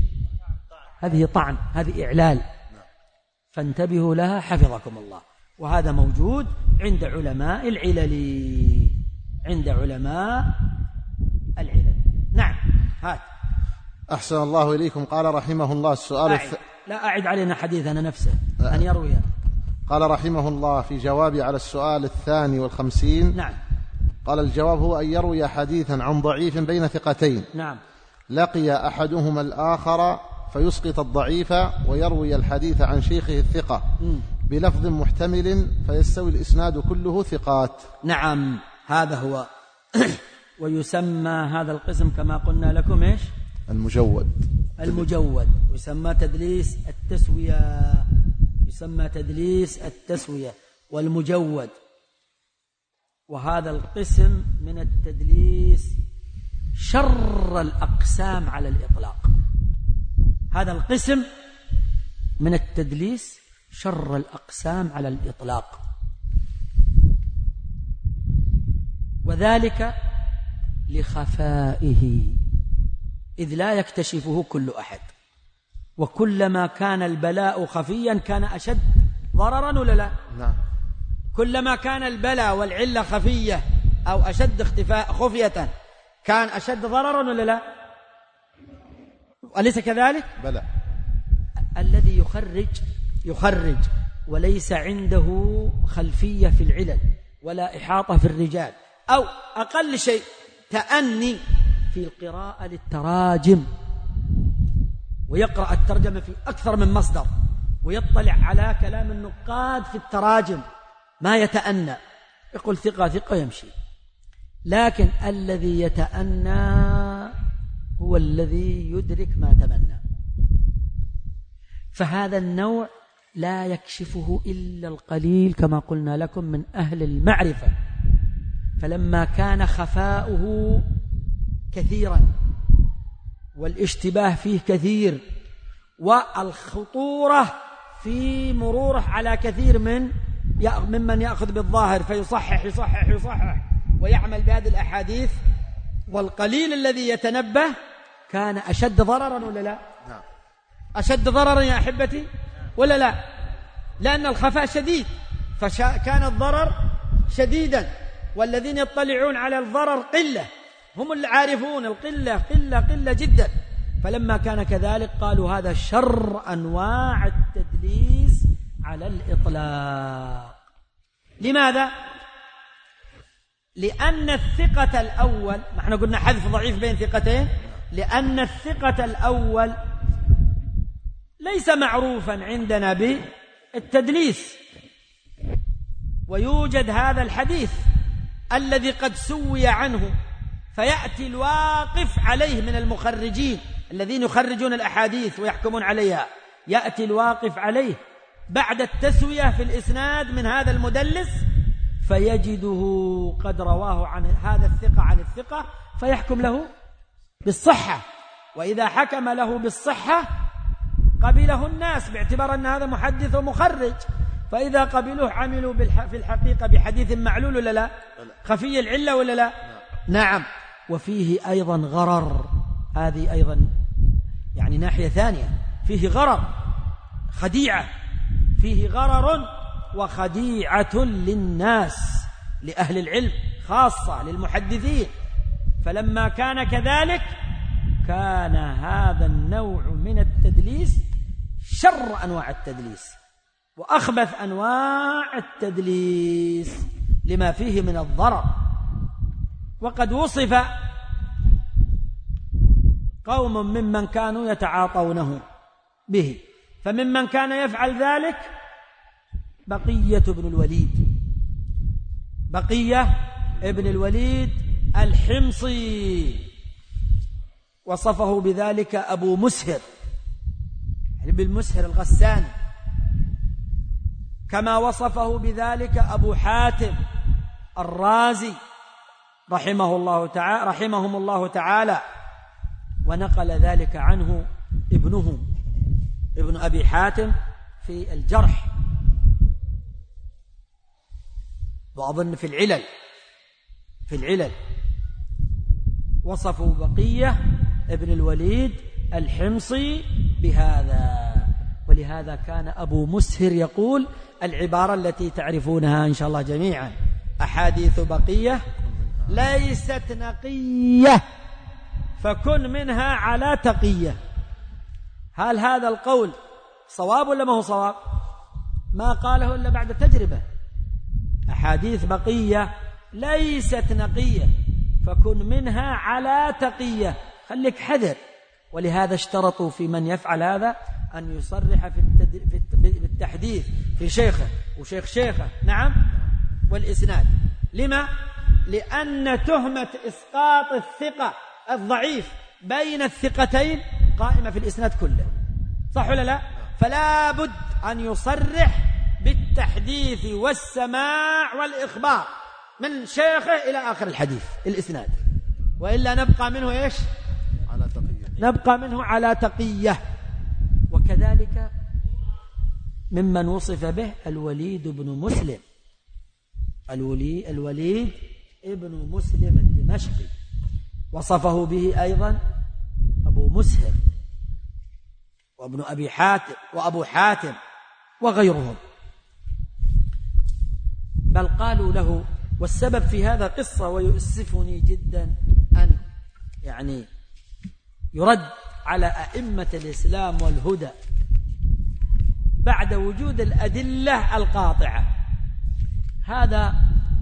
C: هذه طعن، هذه إعلال، فانتبهوا لها حفظكم الله. وهذا موجود عند علماء العلل، عند علماء العلل. نعم، هات.
B: أحسن الله إليكم. قال رحمه الله السؤال
C: لا أعد علينا حديثنا نفسه أن يروي.
B: قال رحمه الله في جوابي على السؤال 52.
C: نعم.
B: قال الجواب هو أن يروي حديثا عن ضعيف بين ثقتين.
C: نعم.
B: لقي أحدهما الآخر فيسقط الضعيف، ويروي الحديث عن شيخه الثقة بلفظ محتمل فيستوي الإسناد كله ثقات.
C: نعم، هذا هو. ويسمى هذا القسم كما قلنا لكم إيش؟
B: المجود.
C: المجود، ويسمى تدليس التسوية، يسمى تدليس التسوية والمجود. وهذا القسم من التدليس شر الأقسام على الإطلاق. هذا القسم من التدليس شر الأقسام على الإطلاق، وذلك لخفائه، إذ لا يكتشفه كل أحد. وكلما كان البلاء خفيا كان أشد ضررا ولا لا؟
B: نعم.
C: كلما كان البلاء والعلة خفية أو أشد اختفاء خفية كان أشد ضررا ولا لا؟ أليس كذلك؟
B: بلى.
C: الذي يخرج وليس عنده خلفية في العلل ولا إحاطة في الرجال، أو أقل شيء تأني في القراءة للتراجم، ويقرأ الترجمة في أكثر من مصدر، ويطلع على كلام النقاد في التراجم، ما يتأنى، يقول ثقة ثقة يمشي. لكن الذي يتأنى هو الذي يدرك ما تمنى. فهذا النوع لا يكشفه إلا القليل كما قلنا لكم من أهل المعرفة. فلما كان خفاؤه كثيرا والاشتباه فيه كثير والخطورة في مروره على كثير ممن يأخذ بالظاهر فيصحح يصحح يصحح ويعمل بهذه الأحاديث، والقليل الذي يتنبه كان أشد ضررا ولا لا؟
B: نعم.
C: أشد ضررا يا أحبتي ولا لا؟ لأن الخفاء شديد، فكان الضرر شديدا، والذين يطلعون على الضرر قلة، هم العارفون القلة قلة جدا. فلما كان كذلك قالوا هذا شر أنواع التدليس على الإطلاق. لماذا؟ لأن الثقة الأول، نحن قلنا حذف ضعيف بين ثقتين، لأن الثقة الأول ليس معروفا عندنا بالتدليس، ويوجد هذا الحديث الذي قد سوي عنه، فيأتي الواقف عليه من المخرجين الذين يخرجون الأحاديث ويحكمون عليها، يأتي الواقف عليه بعد التسوية في الإسناد من هذا المدلس فيجده قد رواه عن هذا الثقة عن الثقة فيحكم له بالصحة، وإذا حكم له بالصحة قبله الناس باعتبار أن هذا محدث ومخرج، فإذا قبلوه عملوا في الحقيقة بحديث معلول ولا لا؟ خفي العلة ولا لا؟ نعم. وفيه أيضا غرر، هذه أيضا يعني ناحية ثانية، فيه غرر، خديعة، فيه غرر وخديعة للناس، لأهل العلم خاصة، للمحدثين. فلما كان كذلك كان هذا النوع من التدليس شر أنواع التدليس وأخبث أنواع التدليس لما فيه من الضرر. وقد وصف قوم ممن كانوا يتعاطونه به، فممن كان يفعل ذلك بقية بن الوليد، بقية ابن الوليد الحمصي، وصفه بذلك أبو مسهر ابن مسهر الغساني، كما وصفه بذلك أبو حاتم الرازي رحمهم الله تعالى، ونقل ذلك عنه ابن أبي حاتم في الجرح، وأظن في العلل وصفوا بقية ابن الوليد الحمصي بهذا. ولهذا كان أبو مسهر يقول العبارة التي تعرفونها إن شاء الله جميعا: أحاديث بقية ليست نقية فكن منها على تقية. هل هذا القول صواب ولا ما هو صواب؟ ما قاله إلا بعد تجربة. أحاديث بقية ليست نقية فكن منها على تقية، خليك حذر. ولهذا اشترطوا في من يفعل هذا أن يصرح بالتحديث في شيخه وشيخ شيخه، نعم، والإسناد. لما؟ لأن تهمة إسقاط الثقة الضعيف بين الثقتين قائمة في الإسناد كله، صح ولا لا؟ فلا بد أن يصرح بالتحديث والسماع والإخبار من شيخه إلى آخر الحديث الإسناد، وإلا نبقى منه إيش؟
B: على تقية،
C: نبقى منه على تقية. وكذلك ممن وصف به الوليد بن مسلم، الوليد ابن مسلم الدمشقي، وصفه به أيضا أبو مسهر وابن أبي حاتم وأبو حاتم وغيرهم، بل قالوا له. والسبب في هذا قصة ويؤسفني جدا أن يعني يرد على أئمة الإسلام والهدى بعد وجود الأدلة القاطعة. هذا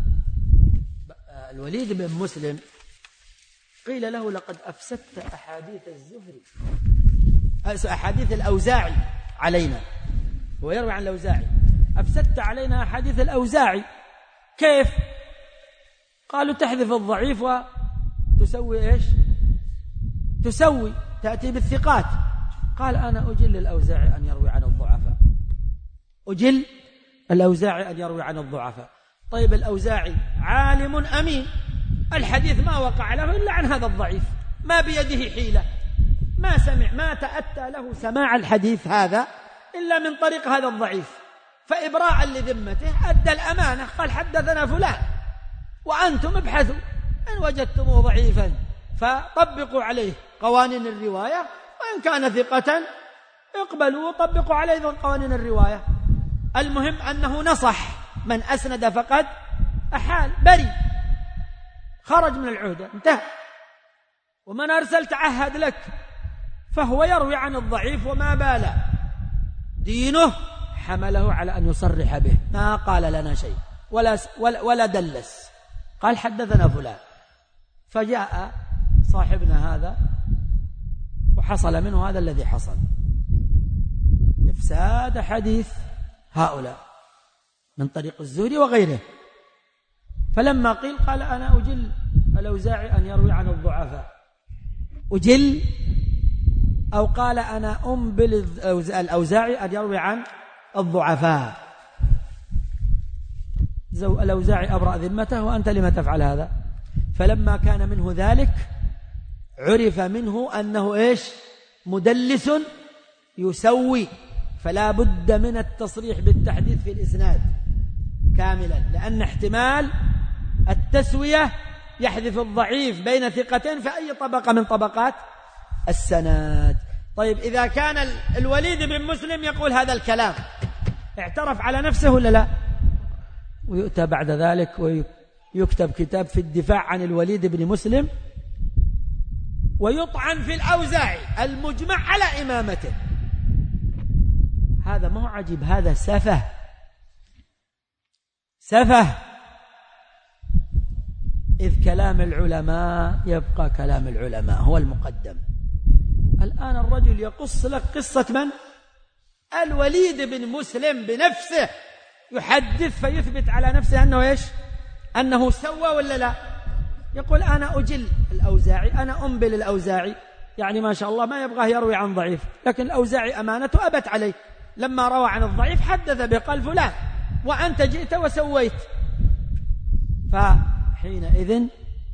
C: الوليد بن مسلم قيل له لقد أفسدت أحاديث الزهري، أحاديث الأوزاعي علينا، ويروي عن الأوزاعي: أفسدت علينا أحاديث الأوزاعي. كيف؟ قالوا تحذف الضعيف وتسوي إيش؟ تأتي بالثقات. قال أنا أجل الأوزاعي أن يروي عن الضعفاء، أجل الأوزاعي أن يروي عن الضعفاء. طيب الأوزاعي عالم أمين، الحديث ما وقع له إلا عن هذا الضعيف، ما بيده حيلة، ما تأتى له سماع الحديث هذا إلا من طريق هذا الضعيف، فإبراء لذمته أدى الأمانة، قال حدثنا فلان، وأنتم ابحثوا إن وجدتموه ضعيفا فطبقوا عليه قوانين الرواية، وإن كان ثقة اقبلوا وطبقوا عليه قوانين الرواية. المهم أنه نصح من أسند فقد أحال، بري، خرج من العهدة، انتهى. ومن أرسل تعهد لك، فهو يروي عن الضعيف وما بال دينه حمله على أن يصرح به، ما قال لنا شيء ولا دلس، قال حدثنا فلان. فجاء صاحبنا هذا وحصل منه هذا الذي حصل، إفساد حديث هؤلاء من طريق الزهري وغيره. فلما قيل قال أنا أجل الأوزاعي أن يروي عن الضعفاء، أجل، أو قال أنا أنبل الأوزاعي أن يروي عن الضعفاء. الأوزاعي أبرأ ذمته وأنت لما تفعل هذا؟ فلما كان منه ذلك عرف منه أنه إيش؟ مدلس يسوي، فلا بد من التصريح بالتحديث في الإسناد كاملا، لأن احتمال التسوية يحذف الضعيف بين ثقتين في أي طبقة من طبقات السند. طيب إذا كان الوليد بن مسلم يقول هذا الكلام، اعترف على نفسه ولا لا؟ ويؤتى بعد ذلك ويكتب كتاب في الدفاع عن الوليد بن مسلم ويطعن في الأوزاعي المجمع على إمامته. هذا ما هو عجيب، هذا سفه سفه، إذ كلام العلماء يبقى كلام العلماء هو المقدم. الآن الرجل يقص لك قصة من؟ الوليد بن مسلم بنفسه يحدث فيثبت على نفسه أنه إيش؟ أنه سوى ولا لا؟ يقول أنا أجل الأوزاعي، أنا أنبل الأوزاعي، يعني ما شاء الله ما يبغاه يروي عن ضعيف، لكن الأوزاعي أمانته أبت عليه، لما روى عن الضعيف حدث بقال فلان وأنت جئت وسويت. فحينئذ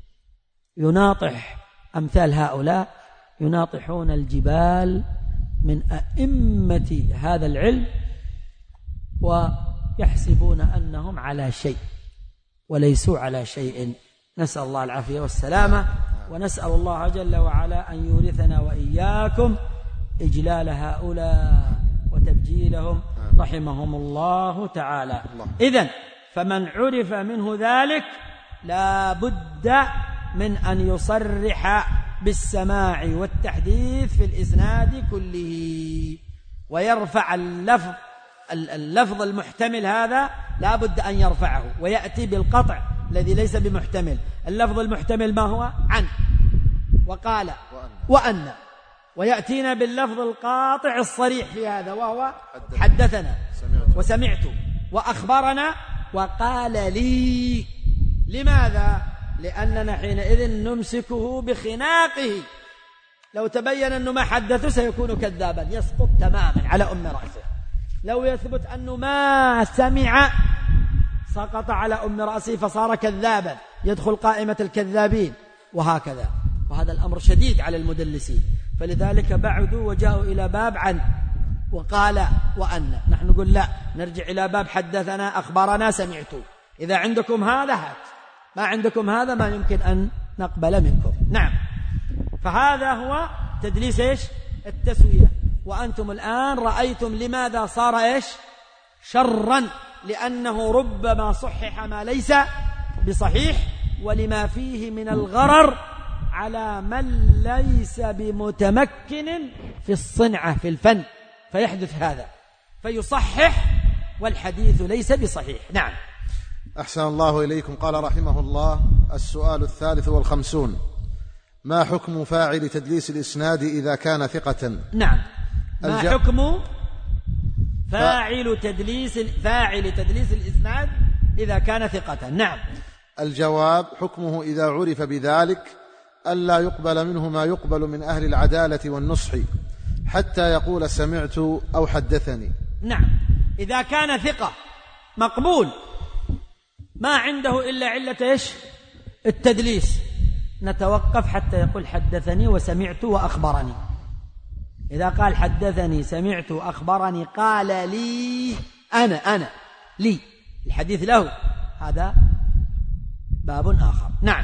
C: يناطح أمثال هؤلاء، يناطحون الجبال من أئمة هذا العلم ويحسبون أنهم على شيء وليسوا على شيء. نسأل الله العافية والسلامة، ونسأل الله جل وعلا أن يورثنا وإياكم إجلال هؤلاء وتبجيلهم رحمهم الله تعالى. إذن فمن عرف منه ذلك لا بد من أن يصرح بالسماع والتحديث في الإسناد كله، ويرفع اللفظ المحتمل هذا لا بد أن يرفعه، ويأتي بالقطع الذي ليس بمحتمل. اللفظ المحتمل ما هو؟ عن وقال وأن، ويأتينا باللفظ القاطع الصريح في هذا وهو حدثنا وسمعت وأخبرنا وقال لي. لماذا؟ لأننا حينئذ نمسكه بخناقه. لو تبين أنه ما حدثه سيكون كذابا، يسقط تماما على أم رأسه. لو يثبت أنه ما سمع سقط على أم رأسه فصار كذابا، يدخل قائمة الكذابين، وهكذا. وهذا الأمر شديد على المدلسين، فلذلك بعدوا وجاءوا إلى باب عن وقال وأن. نحن نقول لا، نرجع إلى باب حدثنا أخبرنا سمعت. إذا عندكم هذا هات، ما عندكم هذا ما يمكن أن نقبل منكم. نعم، فهذا هو تدليس إيش؟ التسوية. وأنتم الآن رأيتم لماذا صار إيش؟ شرا، لأنه ربما صحح ما ليس بصحيح، ولما فيه من الغرر على من ليس بمتمكن في الصنعة في الفن، فيحدث هذا فيصحح والحديث ليس بصحيح. نعم.
B: أحسن الله إليكم. قال رحمه الله: السؤال 53: ما حكم فاعل تدليس الإسناد إذا كان ثقة؟
C: نعم، ما حكم فاعل تدليس الإسناد إذا كان ثقة؟ نعم.
B: الجواب: حكمه إذا عرف بذلك ألا يقبل منه ما يقبل من أهل العدالة والنصح حتى يقول سمعت أو حدثني.
C: نعم، إذا كان ثقة مقبول ما عنده إلا علة إيش؟ التدليس، نتوقف حتى يقول حدثني وسمعت وأخبرني. إذا قال حدثني سمعت أخبرني قال لي أنا لي الحديث له، هذا باب آخر. نعم.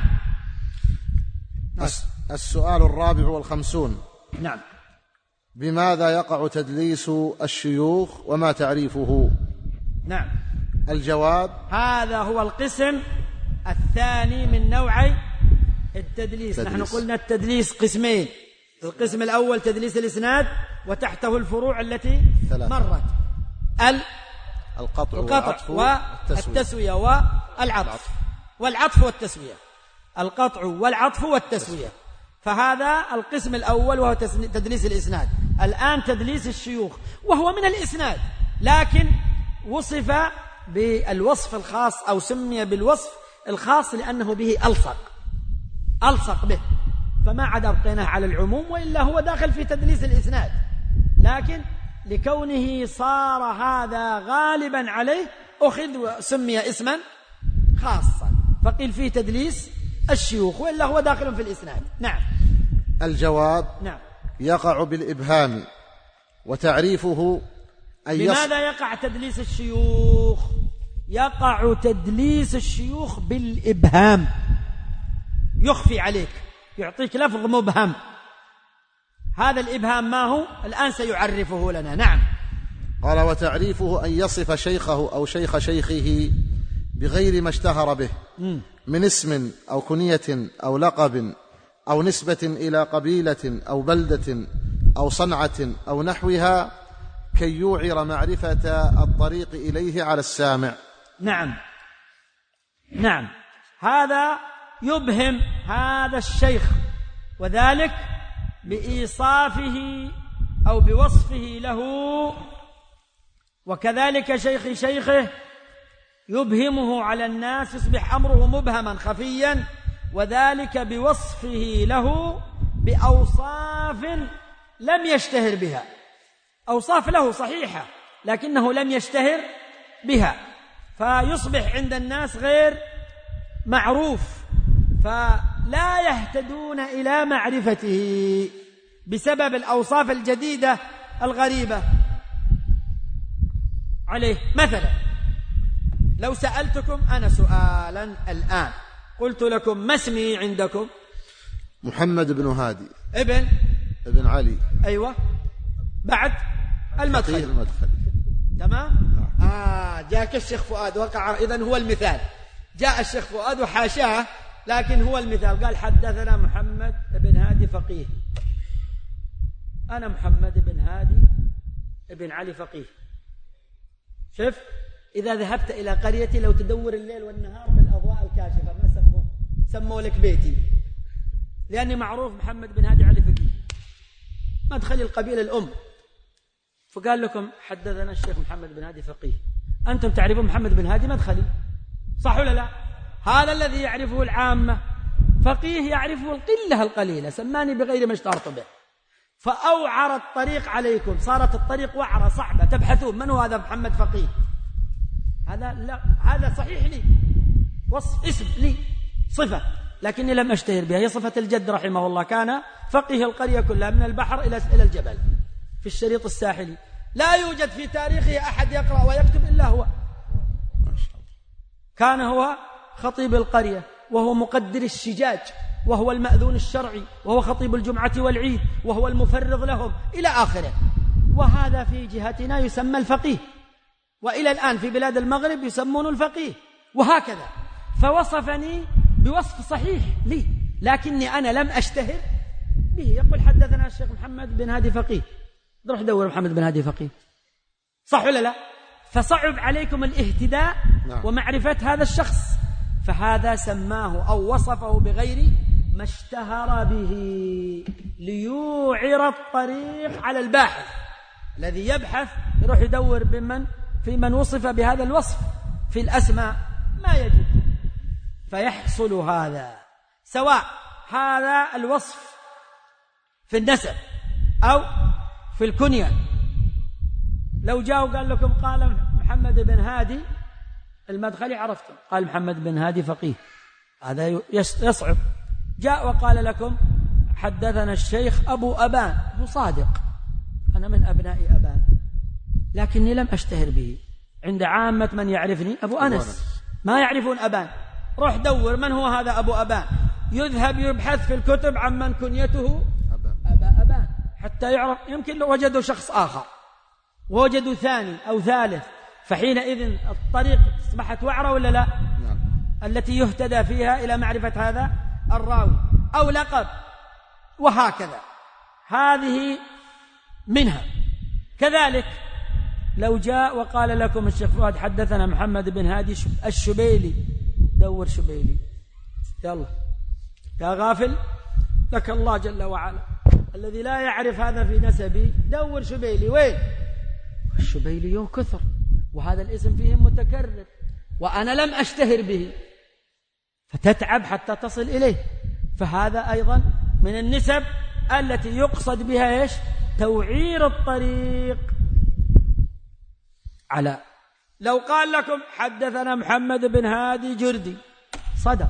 B: السؤال 54:
C: نعم.
B: بماذا يقع تدليس الشيوخ وما تعريفه؟
C: نعم.
B: الجواب:
C: هذا هو القسم الثاني من نوعي التدليس. نحن قلنا التدليس قسمين: القسم الأول تدليس الإسناد وتحته الفروع التي مرت: القطع والتسوية والعطف والتسوية. القطع والعطف والتسوية، فهذا القسم الأول وهو تدليس الإسناد. الآن تدليس الشيوخ وهو من الإسناد، لكن وصف بالوصف الخاص أو سمي بالوصف الخاص لأنه به ألصق به، فما عاد أبقيناه على العموم، وإلا هو داخل في تدليس الإسناد. لكن لكونه صار هذا غالبا عليه أخذ وسمي اسما خاصا، فقيل فيه تدليس الشيوخ، وإلا هو داخل في الإسناد. نعم.
B: الجواب:
C: نعم.
B: يقع بالإبهام، وتعريفه أن
C: بماذا يقع تدليس الشيوخ؟ يقع تدليس الشيوخ بالإبهام، يخفي عليك، يعطيك لفظ مبهم. هذا الإبهام ما هو؟ الآن سيعرفه لنا. نعم.
B: قال: وتعريفه أن يصف شيخه أو شيخ شيخه بغير ما اشتهر به من اسم أو كنية أو لقب أو نسبة إلى قبيلة أو بلدة أو صنعة أو نحوها، كي يوعر معرفة الطريق إليه على السامع.
C: نعم. نعم، هذا يبهم هذا الشيخ، وذلك بإيصافه أو بوصفه له، وكذلك شيخ شيخه يبهمه على الناس، يصبح أمره مبهما خفيا، وذلك بوصفه له بأوصاف لم يشتهر بها، أوصاف له صحيحة لكنه لم يشتهر بها، فيصبح عند الناس غير معروف، فلا يهتدون إلى معرفته بسبب الأوصاف الجديدة الغريبة عليه. مثلا لو سألتكم أنا سؤالا الآن، قلت لكم: ما اسمي عندكم؟
B: محمد بن هادي
C: ابن
B: علي.
C: أيوة، بعد المدخل. تمام. جاءك الشيخ فؤاد، وقع إذن هو المثال، جاء الشيخ فؤاد وحاشاه، لكن هو المثال، قال: حدثنا محمد بن هادي فقيه. أنا محمد بن هادي بن علي فقيه. شوف، إذا ذهبت إلى قريتي لو تدور الليل والنهار بالأضواء الكاشفة ما سموا لك بيتي، لأني معروف محمد بن هادي علي فقيه، مدخل القبيلة الأم. فقال لكم: حدثنا الشيخ محمد بن هادي فقيه. أنتم تعرفون محمد بن هادي مدخلي، صح ولا لا؟ هذا الذي يعرفه العامة. فقيه يعرفه القلة القليلة، سماني بغير ما اشتهرت به، فأوعر الطريق عليكم، صارت الطريق وعرة صعبة، تبحثون من هو هذا محمد فقيه. هذا لا، هذا صحيح لي، وصف اسم لي، صفة، لكني لم أشتهر بها. هي صفة الجد رحمه الله، كان فقيه القرية كلها من البحر إلى الجبل في الشريط الساحلي، لا يوجد في تاريخه أحد يقرأ ويكتب إلا هو. كان هو خطيب القرية، وهو مقدر الشجاج، وهو المأذون الشرعي، وهو خطيب الجمعة والعيد، وهو المفرغ لهم إلى آخره. وهذا في جهتنا يسمى الفقيه، وإلى الآن في بلاد المغرب يسمون الفقيه، وهكذا. فوصفني بوصف صحيح لي، لكني أنا لم أشتهر به. يقول: حدثنا الشيخ محمد بن هادي فقيه، روح دور محمد بن هادي فقيه، صح ولا لا؟ فصعب عليكم الاهتداء ومعرفة هذا الشخص، فهذا سماه أو وصفه بغير ما اشتهر به، ليوعر الطريق على الباحث الذي يبحث، يروح يدور في من وصف بهذا الوصف في الأسماء، ما يجد. فيحصل هذا، سواء هذا الوصف في النسب أو في الكنية. لو جاء وقال لكم: قال محمد بن هادي المدخلي، عرفتم، قال محمد بن هادي فقيه، هذا يصعب. جاء وقال لكم: حدثنا الشيخ أبو أبان، هو صادق، أنا من أبناء أبان، لكني لم أشتهر به عند عامة من يعرفني أبو أنس، ما يعرفون أبان. روح دور من هو هذا أبو أبان، يذهب يبحث في الكتب عن من كنيته أبا أبان حتى يعرف. يمكن لو وجدوا شخص آخر ووجدوا ثاني أو ثالث، فحينئذ الطريق أصبحت وعرة ولا لا؟ التي يهتدى فيها إلى معرفة هذا الراوي أو لقب، وهكذا. هذه منها. كذلك لو جاء وقال لكم الشيخ فؤاد: حدثنا محمد بن هادي الشبيلي، دور شبيلي، يلا يا غافل، لك الله جل وعلا الذي لا يعرف هذا في نسبي، دور شبيلي وين؟ الشبيليون كثر، وهذا الاسم فيهم متكرر، وأنا لم أشتهر به، فتتعب حتى تصل إليه. فهذا أيضا من النسب التي يقصد بها إيش؟ توعير الطريق على. لو قال لكم حدثنا محمد بن هادي جردي صدق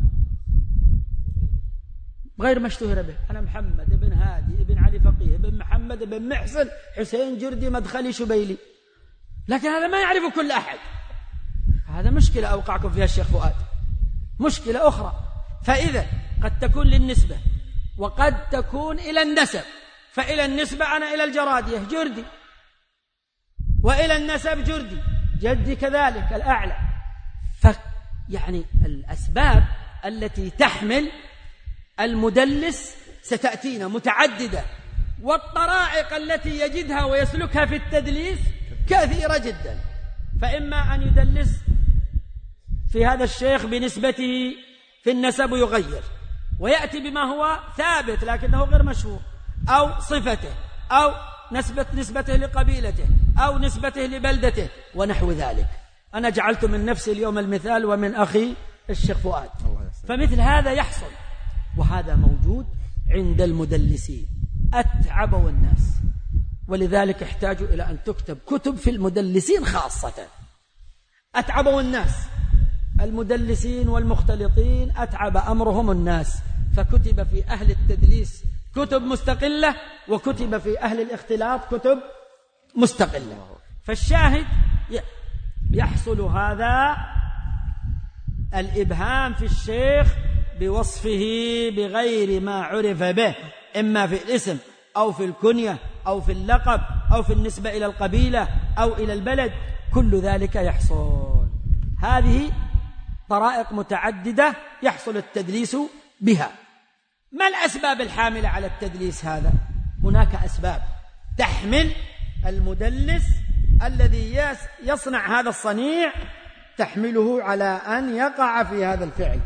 C: غير ما اشتهر به، أنا محمد بن هادي بن علي فقيه بن محمد بن محسن حسين جردي مدخلي شبيلي، لكن هذا ما يعرف كل أحد. هذا مشكلة أوقعكم فيها الشيخ فؤاد، مشكلة أخرى. فإذا قد تكون للنسبة وقد تكون إلى النسب، فإلى النسبة أنا إلى الجرادية جردي، وإلى النسب جردي جدي كذلك الأعلى. يعني الأسباب التي تحمل المدلس ستأتينا متعددة، والطرائق التي يجدها ويسلكها في التدليس كثيرة جدا. فإما أن يدلس في هذا الشيخ بنسبته في النسب يغير ويأتي بما هو ثابت لكنه غير مشهور، أو صفته، أو نسبته لقبيلته، أو نسبته لبلدته ونحو ذلك. أنا جعلت من نفسي اليوم المثال ومن أخي الشيخ فؤاد. فمثل هذا يحصل، وهذا موجود عند المدلسين أتعبوا الناس، ولذلك احتاجوا إلى أن تكتب كتب في المدلسين خاصة. أتعبوا الناس، المدلسين والمختلطين أتعب أمرهم الناس، فكتب في أهل التدليس كتب مستقلة، وكتب في أهل الاختلاط كتب مستقلة. فالشاهد يحصل هذا الإبهام في الشيخ بوصفه بغير ما عرف به، إما في الاسم أو في الكنية أو في اللقب أو في النسبة إلى القبيلة أو إلى البلد، كل ذلك يحصل. هذه طرائق متعددة يحصل التدليس بها. ما الأسباب الحاملة على التدليس هذا؟ هناك أسباب تحمل المدلس الذي يصنع هذا الصنيع، تحمله على أن يقع في هذا الفعل.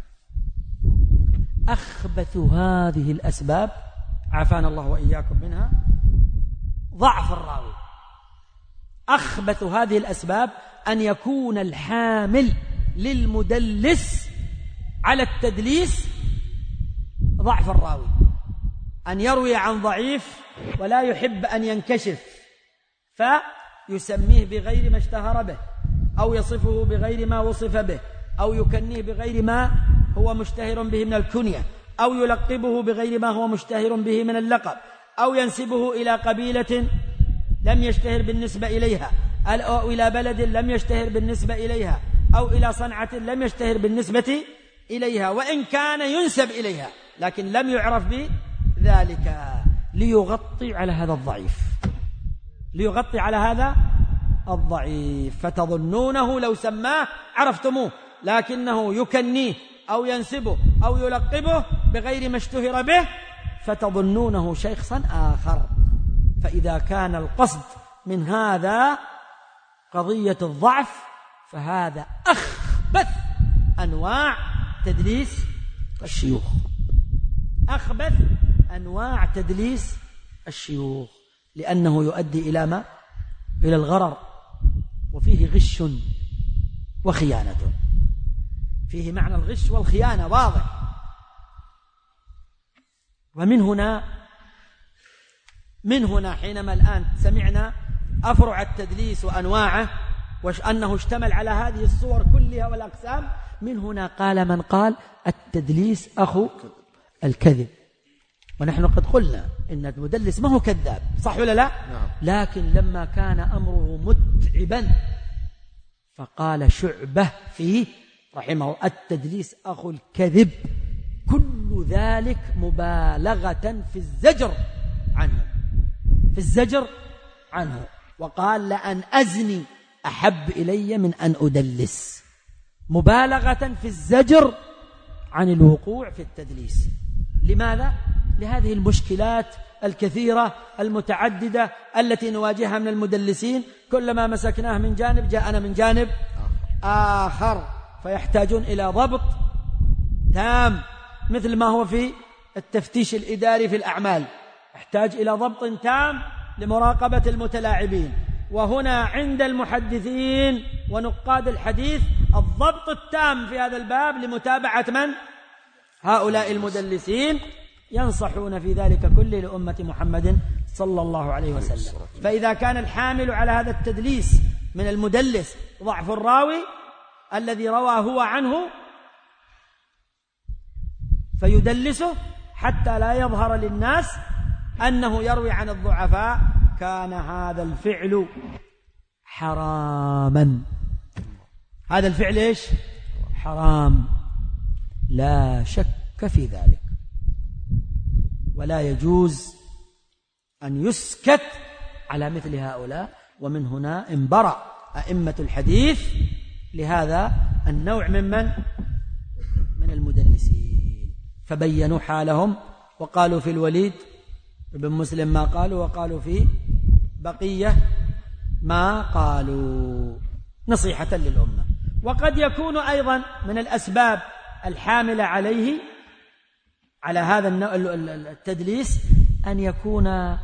C: أخبث هذه الأسباب عافانا الله وإياكم منها ضعف الراوي. أخبث هذه الأسباب أن يكون الحامل للمدلس على التدليس ضعف الراوي، أن يروي عن ضعيف ولا يحب أن ينكشف فيسميه بغير ما اشتهر به، أو يصفه بغير ما وصف به، أو يكنيه بغير ما هو مشتهر به من الكنية، أو يلقبه بغير ما هو مشتهر به من اللقب، أو ينسبه إلى قبيلة لم يشتهر بالنسبة إليها، أو إلى بلد لم يشتهر بالنسبة إليها، أو إلى صنعة لم يشتهر بالنسبة إليها، وإن كان ينسب إليها لكن لم يعرف بذلك، ليغطي على هذا الضعيف، ليغطي على هذا الضعيف. فتظنونه لو سماه عرفتموه، لكنه يكنيه أو ينسبه أو يلقبه بغير ما اشتهر به، فتظنونه شيخا آخر. فإذا كان القصد من هذا قضية الضعف، فهذا أخبث أنواع تدليس الشيوخ، أخبث أنواع تدليس الشيوخ، لأنه يؤدي إلى ما؟ إلى الغرر، وفيه غش وخيانة، فيه معنى الغش والخيانة واضح. ومن هنا حينما الآن سمعنا أفرع التدليس وأنواعه، وأنه اشتمل على هذه الصور كلها والأقسام، من هنا قال من قال التدليس أخو الكذب. ونحن قد قلنا إن المدلس ما هو كذاب، صح ولا لا؟ لكن لما كان أمره متعبا فقال شعبة فيه رحمه التدليس أخو الكذب، كل ذلك مبالغة في الزجر عنه، في الزجر عنه. وقال لأن أزني أحب إلي من أن أدلس، مبالغة في الزجر عن الوقوع في التدليس. لماذا؟ لهذه المشكلات الكثيرة المتعددة التي نواجهها من المدلسين، كلما مسكناه من جانب جاءنا من جانب آخر، فيحتاجون إلى ضبط تام، مثل ما هو في التفتيش الإداري في الأعمال، يحتاج إلى ضبط تام لمراقبة المتلاعبين. وهنا عند المحدثين ونقاد الحديث الضبط التام في هذا الباب لمتابعة من؟ هؤلاء المدلسين، ينصحون في ذلك كله لأمة محمد صلى الله عليه وسلم. فإذا كان الحامل على هذا التدليس من المدلس ضعف الراوي الذي روى هو عنه فيدلسه حتى لا يظهر للناس أنه يروي عن الضعفاء، كان هذا الفعل حراما. هذا الفعل إيش؟ حرام، لا شك في ذلك، ولا يجوز أن يسكت على مثل هؤلاء. ومن هنا انبرأ أئمة الحديث لهذا النوع من المدلسين، فبينوا حالهم وقالوا في الوليد بن مسلم ما قالوا، وقالوا في بقية ما قالوا، نصيحة للأمة. وقد يكون أيضا من الأسباب الحاملة على هذا التدليس أن يكون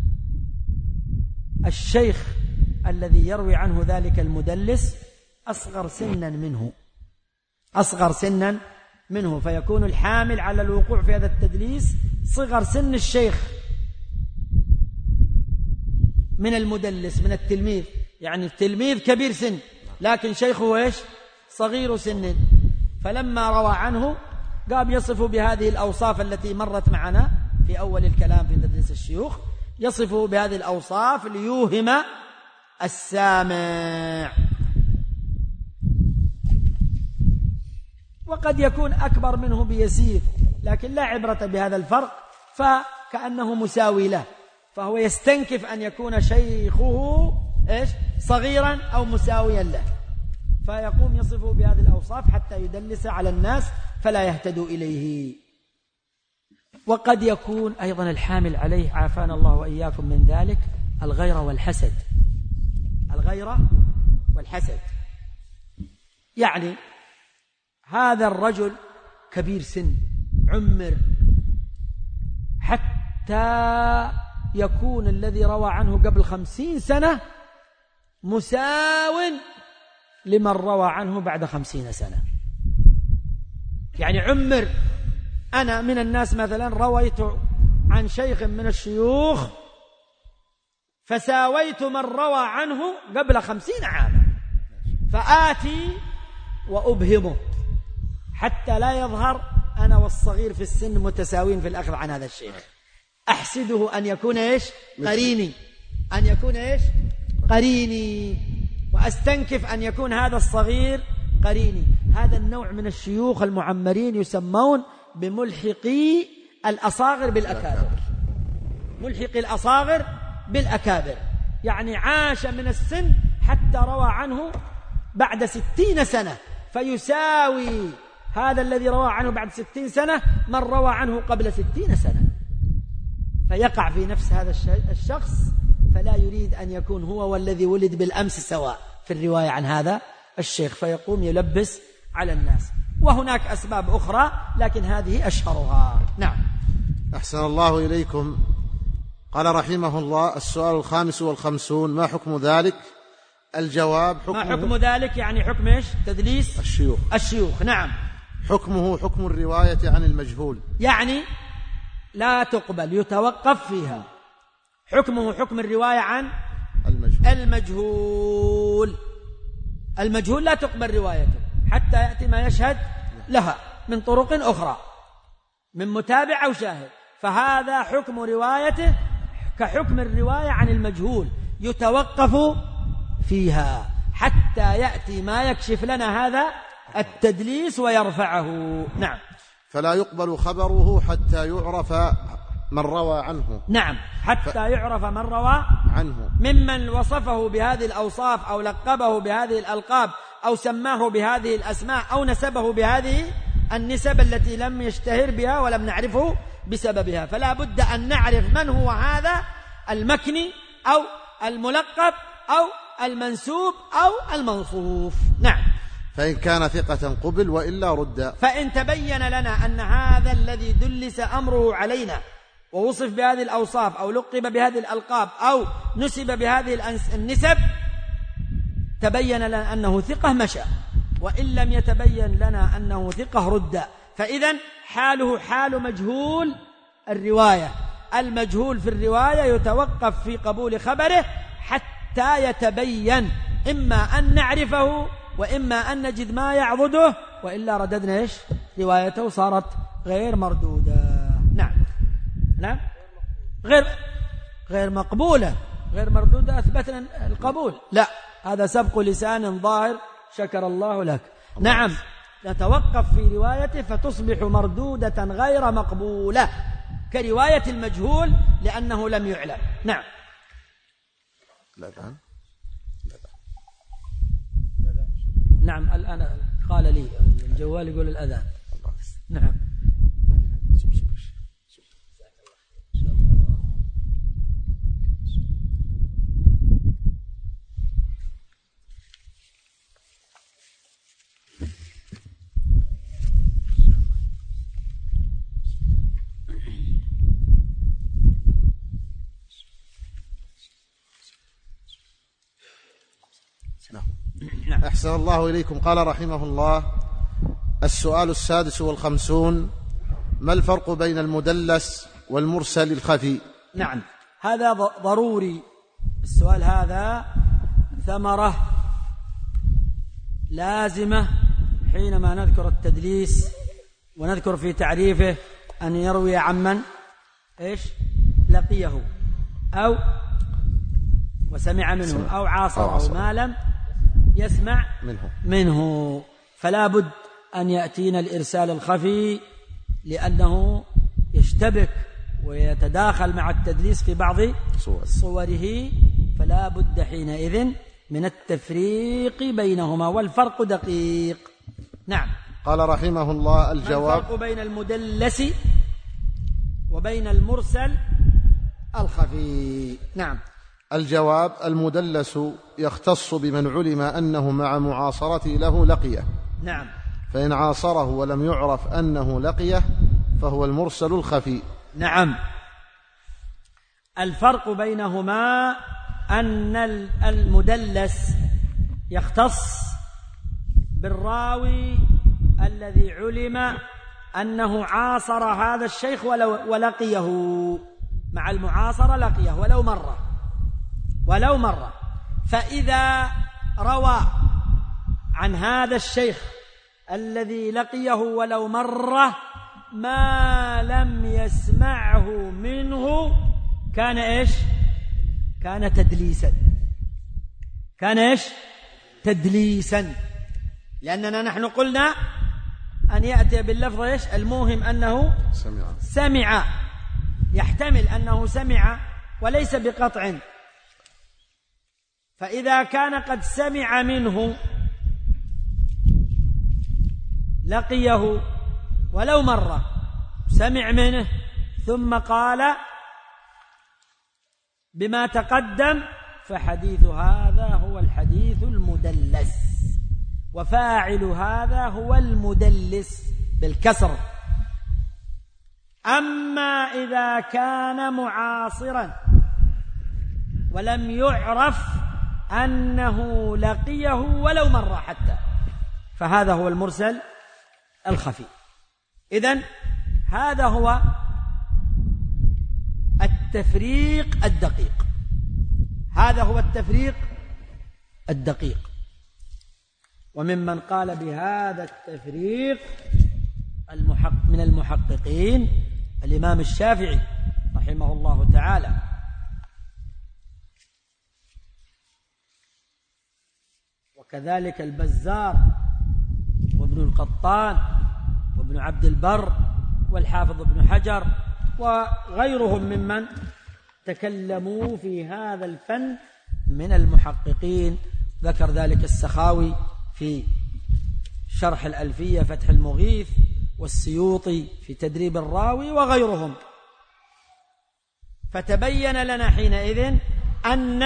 C: الشيخ الذي يروي عنه ذلك المدلس أصغر سنا منه، فيكون الحامل على الوقوع في هذا التدليس صغر سن الشيخ من المدلس، من التلميذ. يعني التلميذ كبير سن لكن شيخه إيش؟ صغير سن، فلما روى عنه قام يصف بهذه الأوصاف التي مرت معنا في أول الكلام في تدليس الشيوخ، يصف بهذه الأوصاف ليوهم السامع. وقد يكون أكبر منه بيسير، لكن لا عبرة بهذا الفرق، فكأنه مساوي له، فهو يستنكف أن يكون شيخه إيش؟ صغيرا أو مساويا له، فيقوم يصفه بهذه الأوصاف حتى يدلس على الناس فلا يهتدوا إليه. وقد يكون أيضا الحامل عليه، عافانا الله وإياكم من ذلك، الغيرة والحسد. يعني هذا الرجل كبير سن، عمر، حتى يكون الذي روى عنه قبل 50 سنة مساو لمن روى عنه بعد 50 سنة. يعني عمر، أنا من الناس مثلا رويت عن شيخ من الشيوخ فساويت من روى عنه قبل 50 عاما، فآتي وأبهمه حتى لا يظهر أنا والصغير في السن متساوين في الأخذ عن هذا الشيخ. أحسده أن يكون إيش؟ قريني، وأستنكف أن يكون هذا الصغير قريني. هذا النوع من الشيوخ المعمرين يسمون بملحقي الأصاغر بالأكابر. يعني عاش من السن حتى روى عنه بعد 60 سنة، فيساوي هذا الذي روى عنه بعد 60 سنة من روى عنه قبل 60 سنة، فيقع في نفس هذا الشخص، فلا يريد أن يكون هو والذي ولد بالأمس سواء في الرواية عن هذا الشيخ، فيقوم يلبس على الناس. وهناك أسباب أخرى لكن هذه أشهرها. نعم.
B: أحسن الله إليكم. قال رحمه الله: السؤال 55، ما حكم ذلك؟ الجواب:
C: ما حكم ذلك يعني حكم إيش؟ تدليس الشيوخ. نعم.
B: حكمه حكم الرواية عن المجهول، يعني
C: لا تقبل، يتوقف فيها. حكمه حكم الرواية عن المجهول لا تقبل روايته حتى يأتي ما يشهد لها من طرق أخرى، من متابع أو شاهد، فهذا حكم روايته كحكم الرواية عن المجهول، يتوقف فيها حتى يأتي ما يكشف لنا هذا التدليس ويرفعه. نعم.
B: فلا يقبل خبره حتى يعرف من روى عنه.
C: نعم، حتى يعرف من روى
B: عنه
C: ممن وصفه بهذه الأوصاف أو لقبه بهذه الألقاب أو سماه بهذه الأسماء أو نسبه بهذه النسب التي لم يشتهر بها ولم نعرفه بسببها. فلا بد أن نعرف من هو هذا المكني أو الملقب أو المنسوب أو الموصوف. نعم.
B: فإن كان ثقة قبل وإلا رد.
C: فإن تبين لنا أن هذا الذي دلس أمره علينا ووصف بهذه الأوصاف أو لقب بهذه الألقاب أو نسب بهذه النسب، تبين لنا أنه ثقة مشى، وإن لم يتبين لنا أنه ثقة رد. فإذن حاله حال مجهول الرواية. المجهول في الرواية يتوقف في قبول خبره حتى يتبين إما أن نعرفه وإما أن نجد ما يعضده، وإلا رددنا إيش روايته صارت غير مردودة. نعم غير مقبولة. غير مردودة أثبتنا القبول، لا، هذا سبق لسان ظاهر شكر الله لك. نعم، نتوقف في روايته فتصبح مردودة غير مقبولة كرواية المجهول لأنه لم يعلم. نعم.
B: الأذان.
C: نعم، الآن قال لي الجوال يقول الأذان. نعم.
B: أحسن الله إليكم. قال رحمه الله: السؤال 56. ما الفرق بين المدلس والمرسل الخفي؟
C: نعم، هذا ضروري. السؤال هذا ثمرة لازمة حينما نذكر التدليس ونذكر في تعريفه أن يروي عمن لقيه أو وسمع منه أو عاصره ما لم يسمع منه. فلا بد أن يأتينا الإرسال الخفي لأنه يشتبك ويتداخل مع التدليس في بعض صوره، فلا بد حينئذ من التفريق بينهما، والفرق دقيق. نعم.
B: قال رحمه الله: الجواب.
C: الفرق بين المدلس وبين المرسل الخفي. نعم.
B: الجواب: المدلس يختص بمن علم أنه مع معاصرته له لقيه.
C: نعم.
B: فإن عاصره ولم يعرف أنه لقيه فهو المرسل الخفي.
C: نعم. الفرق بينهما أن المدلس يختص بالراوي الذي علم أنه عاصر هذا الشيخ ولقيه، مع المعاصرة لقيه ولو مرة. فإذا روى عن هذا الشيخ الذي لقيه ولو مرة ما لم يسمعه منه كان كان تدليسا. لأننا نحن قلنا أن يأتي باللفظ الموهم أنه سمع، يحتمل أنه سمع وليس بقطع. فإذا كان قد سمع منه لقيه ولو مرة، سمع منه ثم قال بما تقدم، فحديث هذا هو الحديث المدلس، وفاعل هذا هو المدلس بالكسر. أما إذا كان معاصرا ولم يعرف أنه لقيه ولو مرة حتى، فهذا هو المرسل الخفي. إذن هذا هو التفريق الدقيق، وممن قال بهذا التفريق من المحققين الإمام الشافعي رحمه الله تعالى، وكذلك البزار وابن القطان وابن عبد البر والحافظ ابن حجر وغيرهم ممن تكلموا في هذا الفن من المحققين. ذكر ذلك السخاوي في شرح الألفية فتح المغيث، والسيوطي في تدريب الراوي وغيرهم. فتبين لنا حينئذ أن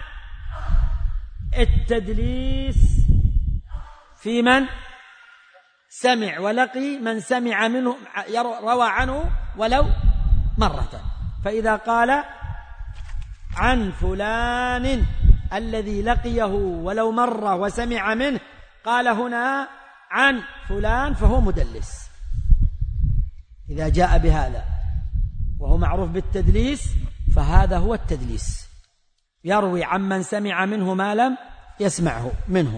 C: التدليس في من سمع ولقي، من سمع منه روى عنه ولو مرة. فإذا قال عن فلان الذي لقيه ولو مرة وسمع منه، قال هنا عن فلان، فهو مدلس. إذا جاء بهذا وهو معروف بالتدليس فهذا هو التدليس، يروي عمن سمع منه ما لم يسمعه منه.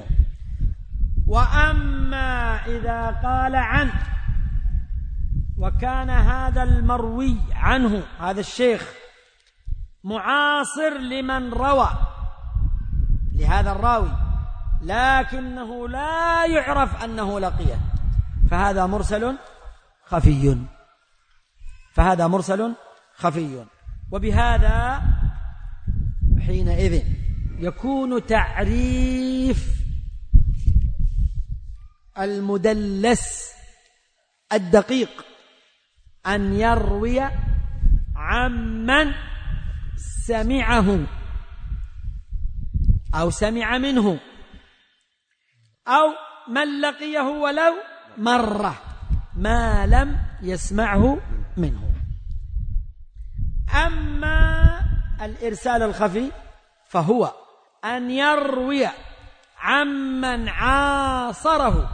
C: وأما إذا قال عنه وكان هذا المروي عنه هذا الشيخ معاصر لمن روى لهذا الراوي لكنه لا يعرف أنه لقيه، فهذا مرسل خفي. وبهذا حينئذ يكون تعريف المدلس الدقيق أن يروي عمن سمعه أو سمع منه أو من لقيه ولو مرة ما لم يسمعه منه. أما الإرسال الخفي فهو أن يروي عمن عاصره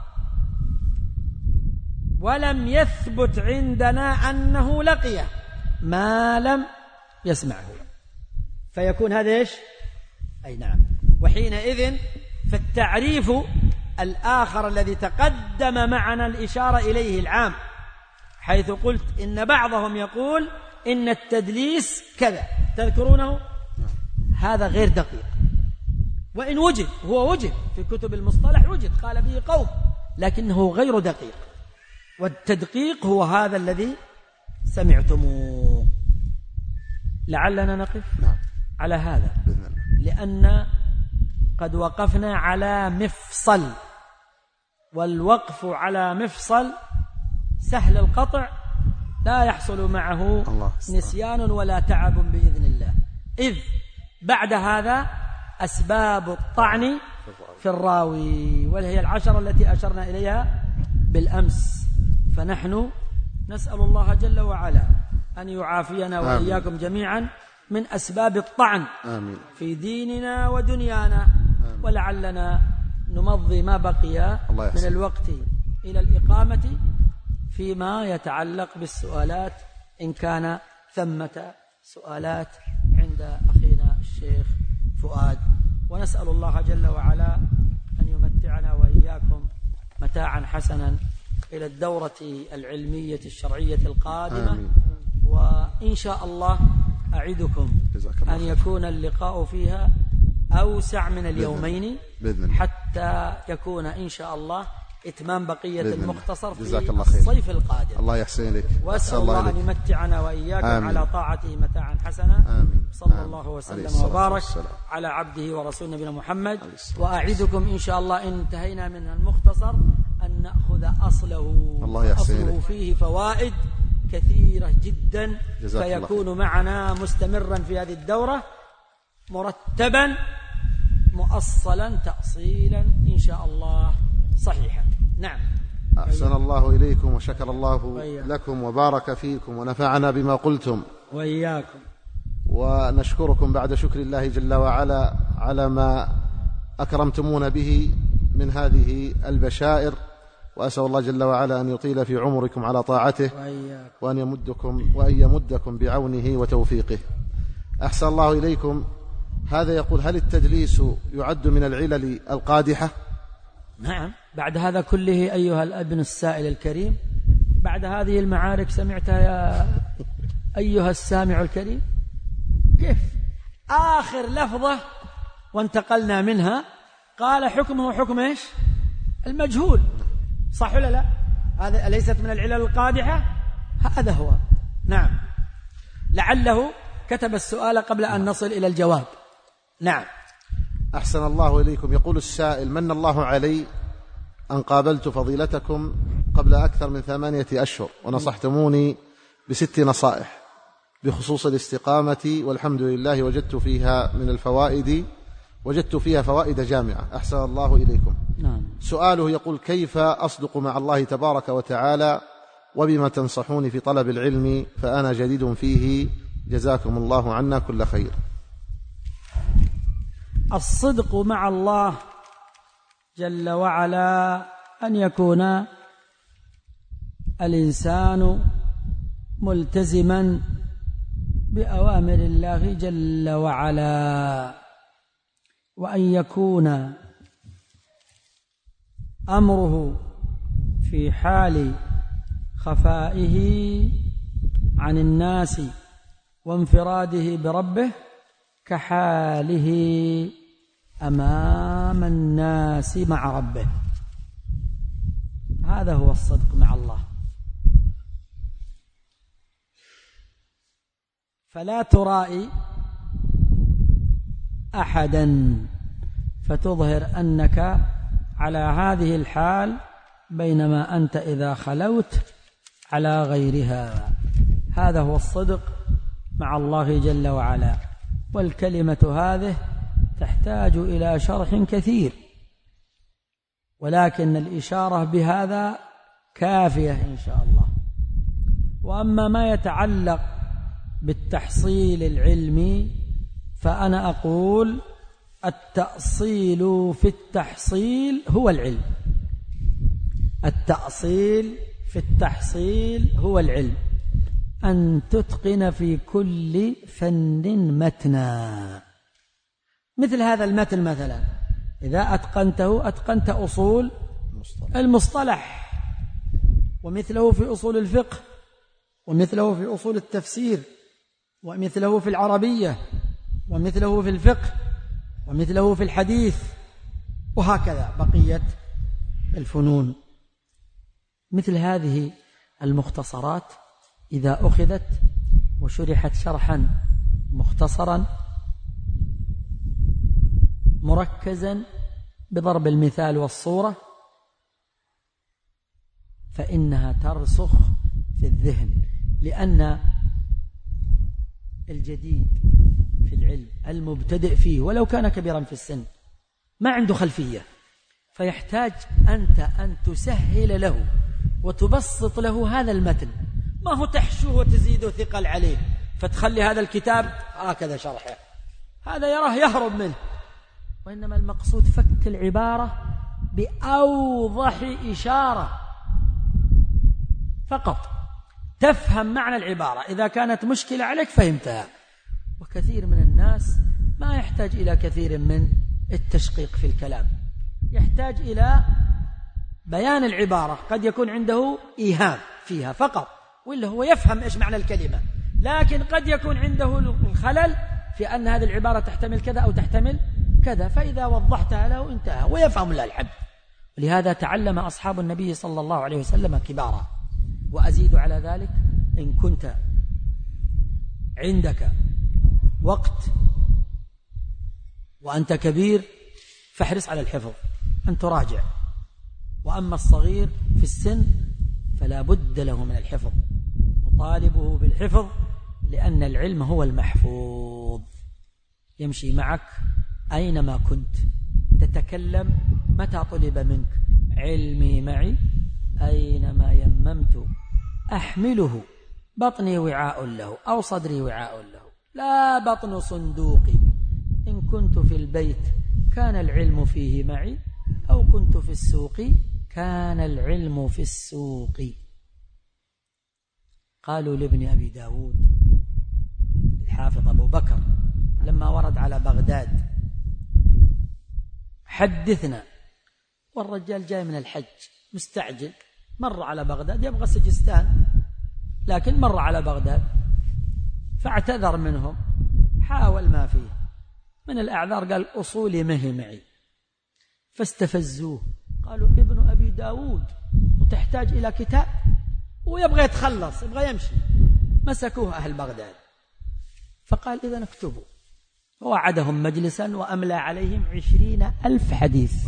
C: ولم يثبت عندنا أنه لقيه ما لم يسمعه، فيكون هذا إيش؟ أي نعم. وحينئذ فالتعريف الآخر الذي تقدم معنا الإشارة إليه العام، حيث قلت إن بعضهم يقول إن التدليس كذا، تذكرونه؟ هذا غير دقيق، وإن وجد هو وجد في كتب المصطلح وجد قال به قوم، لكنه غير دقيق. والتدقيق هو هذا الذي سمعتموه. لعلنا نقف على هذا لأن قد وقفنا على مفصل، والوقف على مفصل سهل القطع لا يحصل معه نسيان ولا تعب بإذن الله. إذ بعد هذا أسباب الطعن في الراوي، وهي 10 التي أشرنا إليها بالأمس. فنحن نسأل الله جل وعلا أن يعافينا وإياكم جميعا من أسباب الطعن في ديننا ودنيانا، ولعلنا نمضي ما بقي من الوقت إلى الإقامة فيما يتعلق بالسؤالات إن كان ثمة سؤالات عند أخينا الشيخ فؤاد. ونسأل الله جل وعلا أن يمتعنا وإياكم متاعا حسنا إلى الدورة العلمية الشرعية القادمة. وإن شاء الله أعدكم أن يكون اللقاء فيها أوسع من اليومين حتى يكون إن شاء الله إتمام بقية المختصر في الصيف القادم.
B: الله يحسن لك.
C: وأسأل الله أن يمتعنا وإياكم على طاعته متاعا حسنا. صلى الله وسلم وبارك على عبده ورسول نبينا محمد. وأعدكم إن شاء الله إن انتهينا من المختصر أن نأخذ أصله فيه فوائد كثيرة جدا، فيكون معنا مستمرا في هذه الدورة مرتبا مؤصلا تأصيلا إن شاء الله صحيحا. نعم.
B: أحسن الله إليكم وشكر الله لكم وبارك فيكم ونفعنا بما قلتم
C: وإياكم.
B: ونشكركم بعد شكر الله جل وعلا على ما أكرمتمون به من هذه البشائر، وأسأل الله جل وعلا أن يطيل في عمركم على طاعته وأن يمدكم بعونه وتوفيقه. أحسن الله إليكم. هذا يقول: هل التدليس يعد من العلل القادحة؟
C: نعم. بعد هذا كله أيها الابن السائل الكريم، بعد هذه المعارك سمعتها يا أيها السامع الكريم؟ كيف آخر لفظة وانتقلنا منها قال حكمه حكم إيش؟ المجهول. صح ولا لا؟ هذا ليست من العلل القادحة؟ هذا هو. نعم. لعله كتب السؤال قبل أن نصل إلى الجواب. نعم.
B: أحسن الله إليكم. يقول السائل: من الله علي أن قابلت فضيلتكم قبل أكثر من 8 أشهر ونصحتموني ب6 نصائح بخصوص الاستقامة، والحمد لله وجدت فيها فوائد جامعة. أحسن الله إليكم.
C: نعم.
B: سؤاله يقول: كيف أصدق مع الله تبارك وتعالى، وبما تنصحوني في طلب العلم فأنا جديد فيه، جزاكم الله عنا كل خير.
C: الصدق مع الله جل وعلا أن يكون الإنسان ملتزما بأوامر الله جل وعلا، وأن يكون أمره في حال خفائه عن الناس وانفراده بربه كحاله أمام الناس مع ربه. هذا هو الصدق مع الله. فلا ترائي أحدا فتظهر أنك على هذه الحال بينما أنت إذا خلوت على غيرها. هذا هو الصدق مع الله جل وعلا. والكلمة هذه تحتاج إلى شرح كثير، ولكن الإشارة بهذا كافية إن شاء الله. وأما ما يتعلق بالتحصيل العلمي فأنا أقول التأصيل في التحصيل هو العلم. التأصيل في التحصيل هو العلم، أن تتقن في كل فن متنا. مثل هذا المتن مثلا إذا أتقنته أتقنت أصول المصطلح، ومثله في أصول الفقه، ومثله في أصول التفسير، ومثله في العربية، ومثله في الفقه، ومثله في الحديث، وهكذا بقية الفنون. مثل هذه المختصرات إذا أخذت وشرحت شرحا مختصرا مركزا بضرب المثال والصورة فإنها ترسخ في الذهن، لأن الجديد في العلم المبتدئ فيه ولو كان كبيرا في السن ما عنده خلفية، فيحتاج أنت أن تسهل له وتبسط له هذا المتن، ما هو تحشوه وتزيده ثقل عليه فتخلي هذا الكتاب هكذا شرحه، هذا يراه يهرب منه. وإنما المقصود فك العبارة بأوضح إشارة فقط تفهم معنى العبارة. إذا كانت مشكلة عليك فهمتها. وكثير من الناس ما يحتاج إلى كثير من التشقيق في الكلام، يحتاج إلى بيان العبارة. قد يكون عنده إيهام فيها فقط، وإلا هو يفهم إيش معنى الكلمة، لكن قد يكون عنده الخلل في أن هذه العبارة تحتمل كذا أو تحتمل كذا، فإذا وضحتها له انتهى ويفهم لها الحد. ولهذا تعلم أصحاب النبي صلى الله عليه وسلم كبارا. وأزيد على ذلك، إن كنت عندك وقت وأنت كبير فاحرص على الحفظ، أن تراجع. وأما الصغير في السن فلا بد له من الحفظ، وطالبه بالحفظ، لأن العلم هو المحفوظ يمشي معك أينما كنت. تتكلم متى طلب منك؟ علمي معي أينما يممت أحمله، بطني وعاء له أو صدري وعاء له، لا بطن صندوقي. إن كنت في البيت كان العلم فيه معي، أو كنت في السوق كان العلم في السوق. قالوا لابن أبي داود الحافظ أبو بكر لما ورد على بغداد حدثنا، والرجال جاي من الحج مستعجل، مر على بغداد يبغى سجستان، لكن مر على بغداد فاعتذر منهم، حاول ما فيه من الأعذار، قال أصولي ما هي معي. فاستفزوه، قالوا ابن أبي داود وتحتاج إلى كتاب، ويبغى يتخلص يبغى يمشي. مسكوه أهل بغداد فقال إذن اكتبوا، ووعدهم مجلسا وأملى عليهم 20,000 حديث.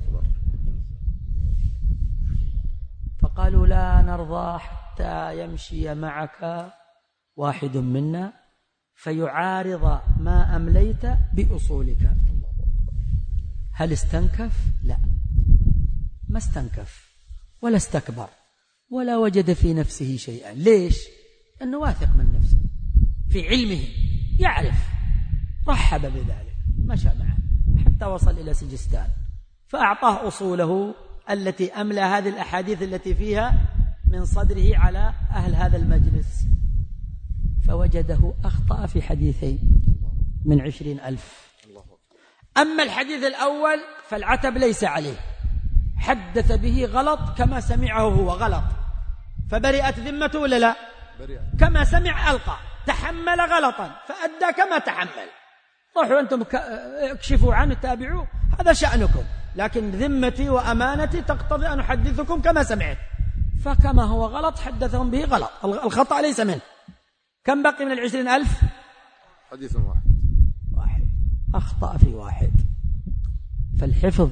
C: فقالوا لا نرضى حتى يمشي معك واحد منا فيعارض ما أمليت بأصولك. هل استنكف؟ لا، ما استنكف ولا استكبر ولا وجد في نفسه شيئا. ليش؟ أنه واثق من نفسه في علمه، يعرف، رحب بذلك، مشى معه حتى وصل إلى سجستان، فأعطاه أصوله التي أملى هذه الأحاديث التي فيها من صدره على أهل هذا المجلس، فوجده أخطأ في حديثين من 20,000. أما الحديث الأول فالعتب ليس عليه، حدث به غلط كما سمعه هو غلط، فبرئت ذمته ولا لا؟ كما سمع ألقى، تحمل غلطا فأدى كما تحمل. روحوا أنتم اكشفوا عنه تابعوه، هذا شأنكم، لكن ذمتي وأمانتي تقتضي أن أحدثكم كما سمعت، فكما هو غلط حدثهم به غلط، الخطأ ليس منه. كم بقي من 20,000؟
B: حديث واحد
C: أخطأ في واحد. فالحفظ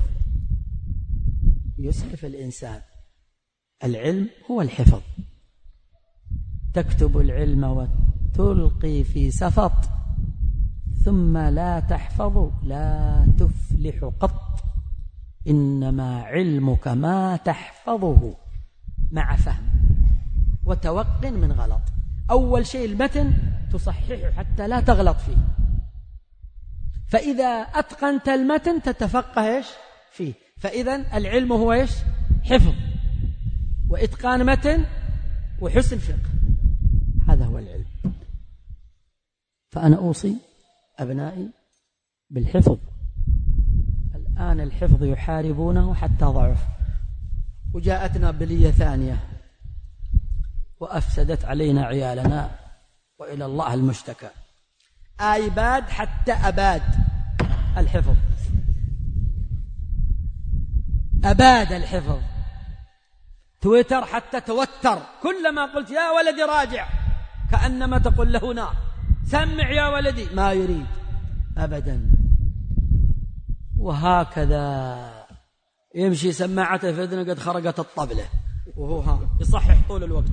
C: يسعف الإنسان، العلم هو الحفظ. تكتب العلم وتلقي في سفط ثم لا تحفظ لا تفلح قط، إنما علمك ما تحفظه مع فهم وتوقن من غلط. أول شيء المتن تصححه حتى لا تغلط فيه، فإذا أتقنت المتن تتفقه إيش فيه. فإذا العلم هو إيش؟ حفظ وإتقان متن وحسن فقه، هذا هو العلم. فأنا أوصي أبنائي بالحفظ. الآن الحفظ يحاربونه حتى ضعف، وجاءتنا بلية ثانية وأفسدت علينا عيالنا، وإلى الله المشتكى. آيباد حتى أباد الحفظ، أباد الحفظ. تويتر حتى توتر، كلما قلت يا ولدي راجع كأنما تقول له نار، سمع يا ولدي، ما يريد أبدا. وهكذا يمشي سماعته في أذنه قد خرجت الطبلة وهو يصحح طول الوقت.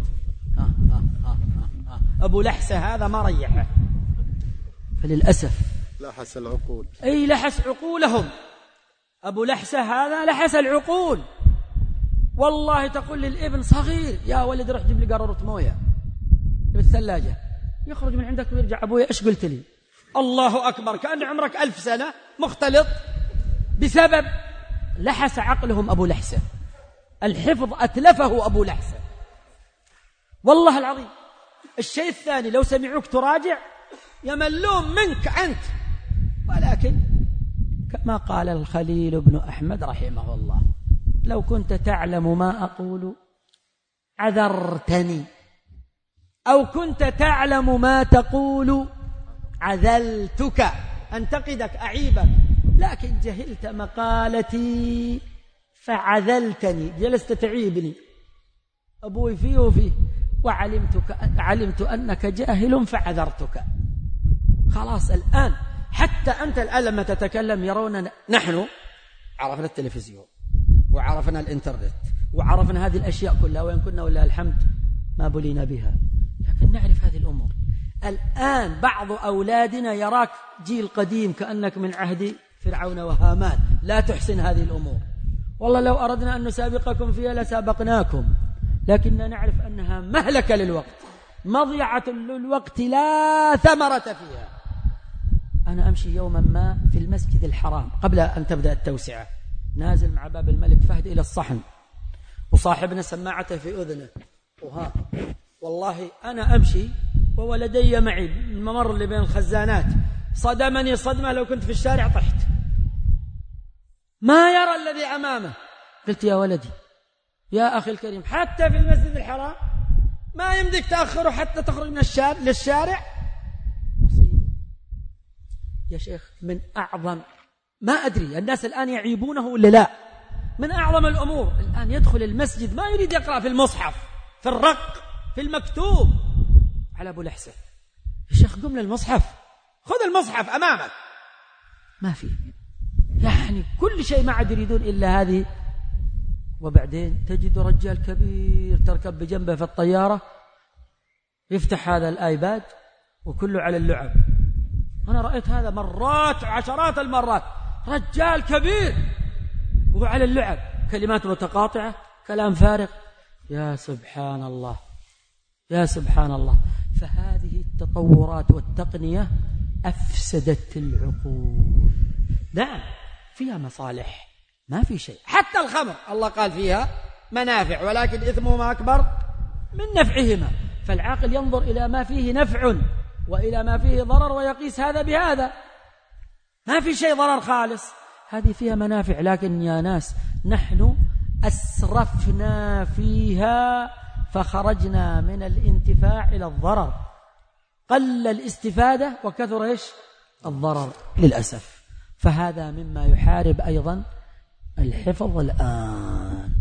C: أبو لحسة هذا ما ريحه، فللأسف
B: لحس العقول.
C: أي لحس عقولهم. أبو لحسة هذا لحس العقول. والله تقول للابن صغير يا ولد روح جيب لي قارورة موية بالثلاجة، يخرج من عندك ويرجع أبويا إيش قلت لي؟ الله أكبر، كأن عمرك 1000 سنة مختلط، بسبب لحس عقلهم. أبو لحسة الحفظ أتلفه أبو لحسة والله العظيم. الشيء الثاني لو سمعوك تراجع يملون منك أنت، ولكن كما قال الخليل بن أحمد رحمه الله: لو كنت تعلم ما أقول عذرتني، أو كنت تعلم ما تقول عذلتك، أنتقدك أعيبك، لكن جهلت مقالتي فعذلتني، جلست تعيبني أبوي فيه وفيه، وعلمت أنك جاهل فعذرتك. خلاص الآن حتى أنت الآن لما تتكلم يروننا، نحن عرفنا التلفزيون وعرفنا الإنترنت وعرفنا هذه الأشياء كلها، وإن كنا ولله الحمد ما بلينا بها، لكن نعرف هذه الأمور. الآن بعض أولادنا يراك جيل قديم كأنك من عهد فرعون وهامان، لا تحسن هذه الأمور. والله لو أردنا أن نسابقكم فيها لسابقناكم، لكننا نعرف أنها مهلكة للوقت، مضيعة للوقت لا ثمرة فيها. أنا أمشي يوما ما في المسجد الحرام قبل أن تبدأ التوسعة، نازل مع باب الملك فهد إلى الصحن، وصاحبنا سماعته في أذنه، والله أنا أمشي وولدي معي، الممر اللي بين الخزانات صدمني صدمة لو كنت في الشارع طحت، ما يرى الذي أمامه. قلت يا ولدي يا أخي الكريم، حتى في المسجد الحرام ما يمديك تأخره حتى تخرج من للشارع. مصيبة يا شيخ، من أعظم، ما أدري الناس الآن يعيبونه ولا لا، من أعظم الأمور الآن يدخل المسجد ما يريد يقرأ في المصحف، في الرق، في المكتوب. على أبو لحسة يا شيخ قم للمصحف، خذ المصحف أمامك، ما في، يعني كل شيء ما عاد يريدون إلا هذه. وبعدين تجد رجال كبير تركب بجنبه في الطيارة يفتح هذا الآيباد وكله على اللعب. أنا رأيت هذا مرات عشرات المرات، رجال كبير وهو على اللعب، كلمات متقاطعة، كلام فارغ. يا سبحان الله يا سبحان الله. فهذه التطورات والتقنية أفسدت العقول. نعم فيها مصالح، ما في شيء، حتى الخمر الله قال فيها منافع ولكن إثمهما أكبر من نفعهما. فالعاقل ينظر إلى ما فيه نفع وإلى ما فيه ضرر ويقيس هذا بهذا. ما في شيء ضرر خالص، هذه فيها منافع، لكن يا ناس نحن أسرفنا فيها فخرجنا من الانتفاع إلى الضرر، قل الاستفادة وكثر إيش؟ الضرر للأسف. فهذا مما يحارب أيضا الحفظ الآن.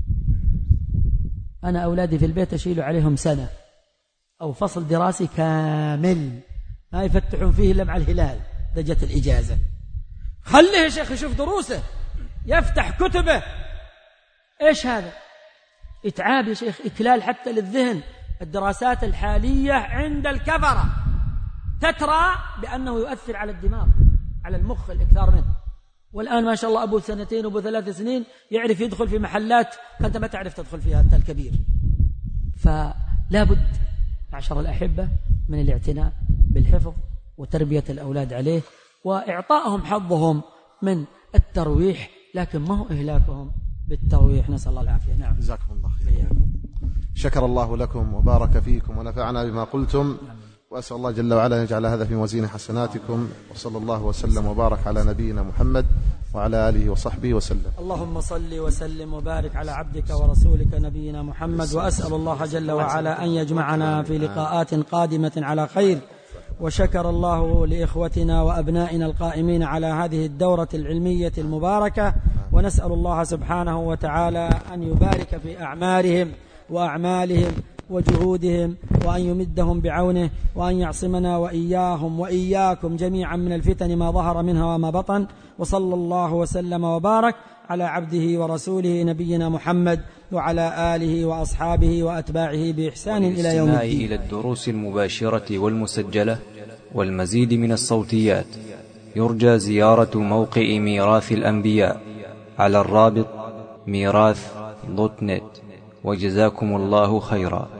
C: أنا أولادي في البيت أشيل عليهم سنة أو فصل دراسي كامل ما يفتحون فيه إلا مع الهلال إذا جت الإجازة. خليه يا شيخ يشوف دروسه، يفتح كتبه. إيش هذا؟ إتعاب يا شيخ، إكلال حتى للذهن. الدراسات الحالية عند الكفرة تترى بأنه يؤثر على الدماغ، على المخ الإكثار منه. والآن ما شاء الله أبو 2 وأبو 3 سنين يعرف يدخل في محلات أنت ما تعرف تدخل فيها أنت الكبير. فلا بد معشر الأحبة من الاعتناء بالحفظ وتربية الأولاد عليه وإعطائهم حظهم من الترويح، لكن ما هو إهلاكهم بالترويح. نسأل الله العافية. نعم،
B: جزاكم الله خير. شكر الله لكم وبارك فيكم ونفعنا بما قلتم، وأسأل الله جل وعلا أن يجعل هذا في موازين حسناتكم، وصلى الله وسلم وبارك على نبينا محمد وعلى آله وصحبه وسلم.
C: اللهم صل وسلم وبارك على عبدك ورسولك نبينا محمد، وأسأل الله جل وعلا أن يجمعنا في لقاءات قادمة على خير. وشكر الله لإخوتنا وأبنائنا القائمين على هذه الدورة العلمية المباركة، ونسأل الله سبحانه وتعالى أن يبارك في أعمارهم وأعمالهم وجهودهم، وأن يمدهم بعونه، وأن يعصمنا وإياهم وإياكم جميعا من الفتن ما ظهر منها وما بطن. وصلى الله وسلم وبارك على عبده ورسوله نبينا محمد وعلى آله وأصحابه وأتباعه بإحسان إلى يوم الدين.
A: إلى الدروس المباشرة والمسجلة والمزيد من الصوتيات يرجى زيارة موقع ميراث الأنبياء على الرابط ميراث.net. وجزاكم الله خيرا.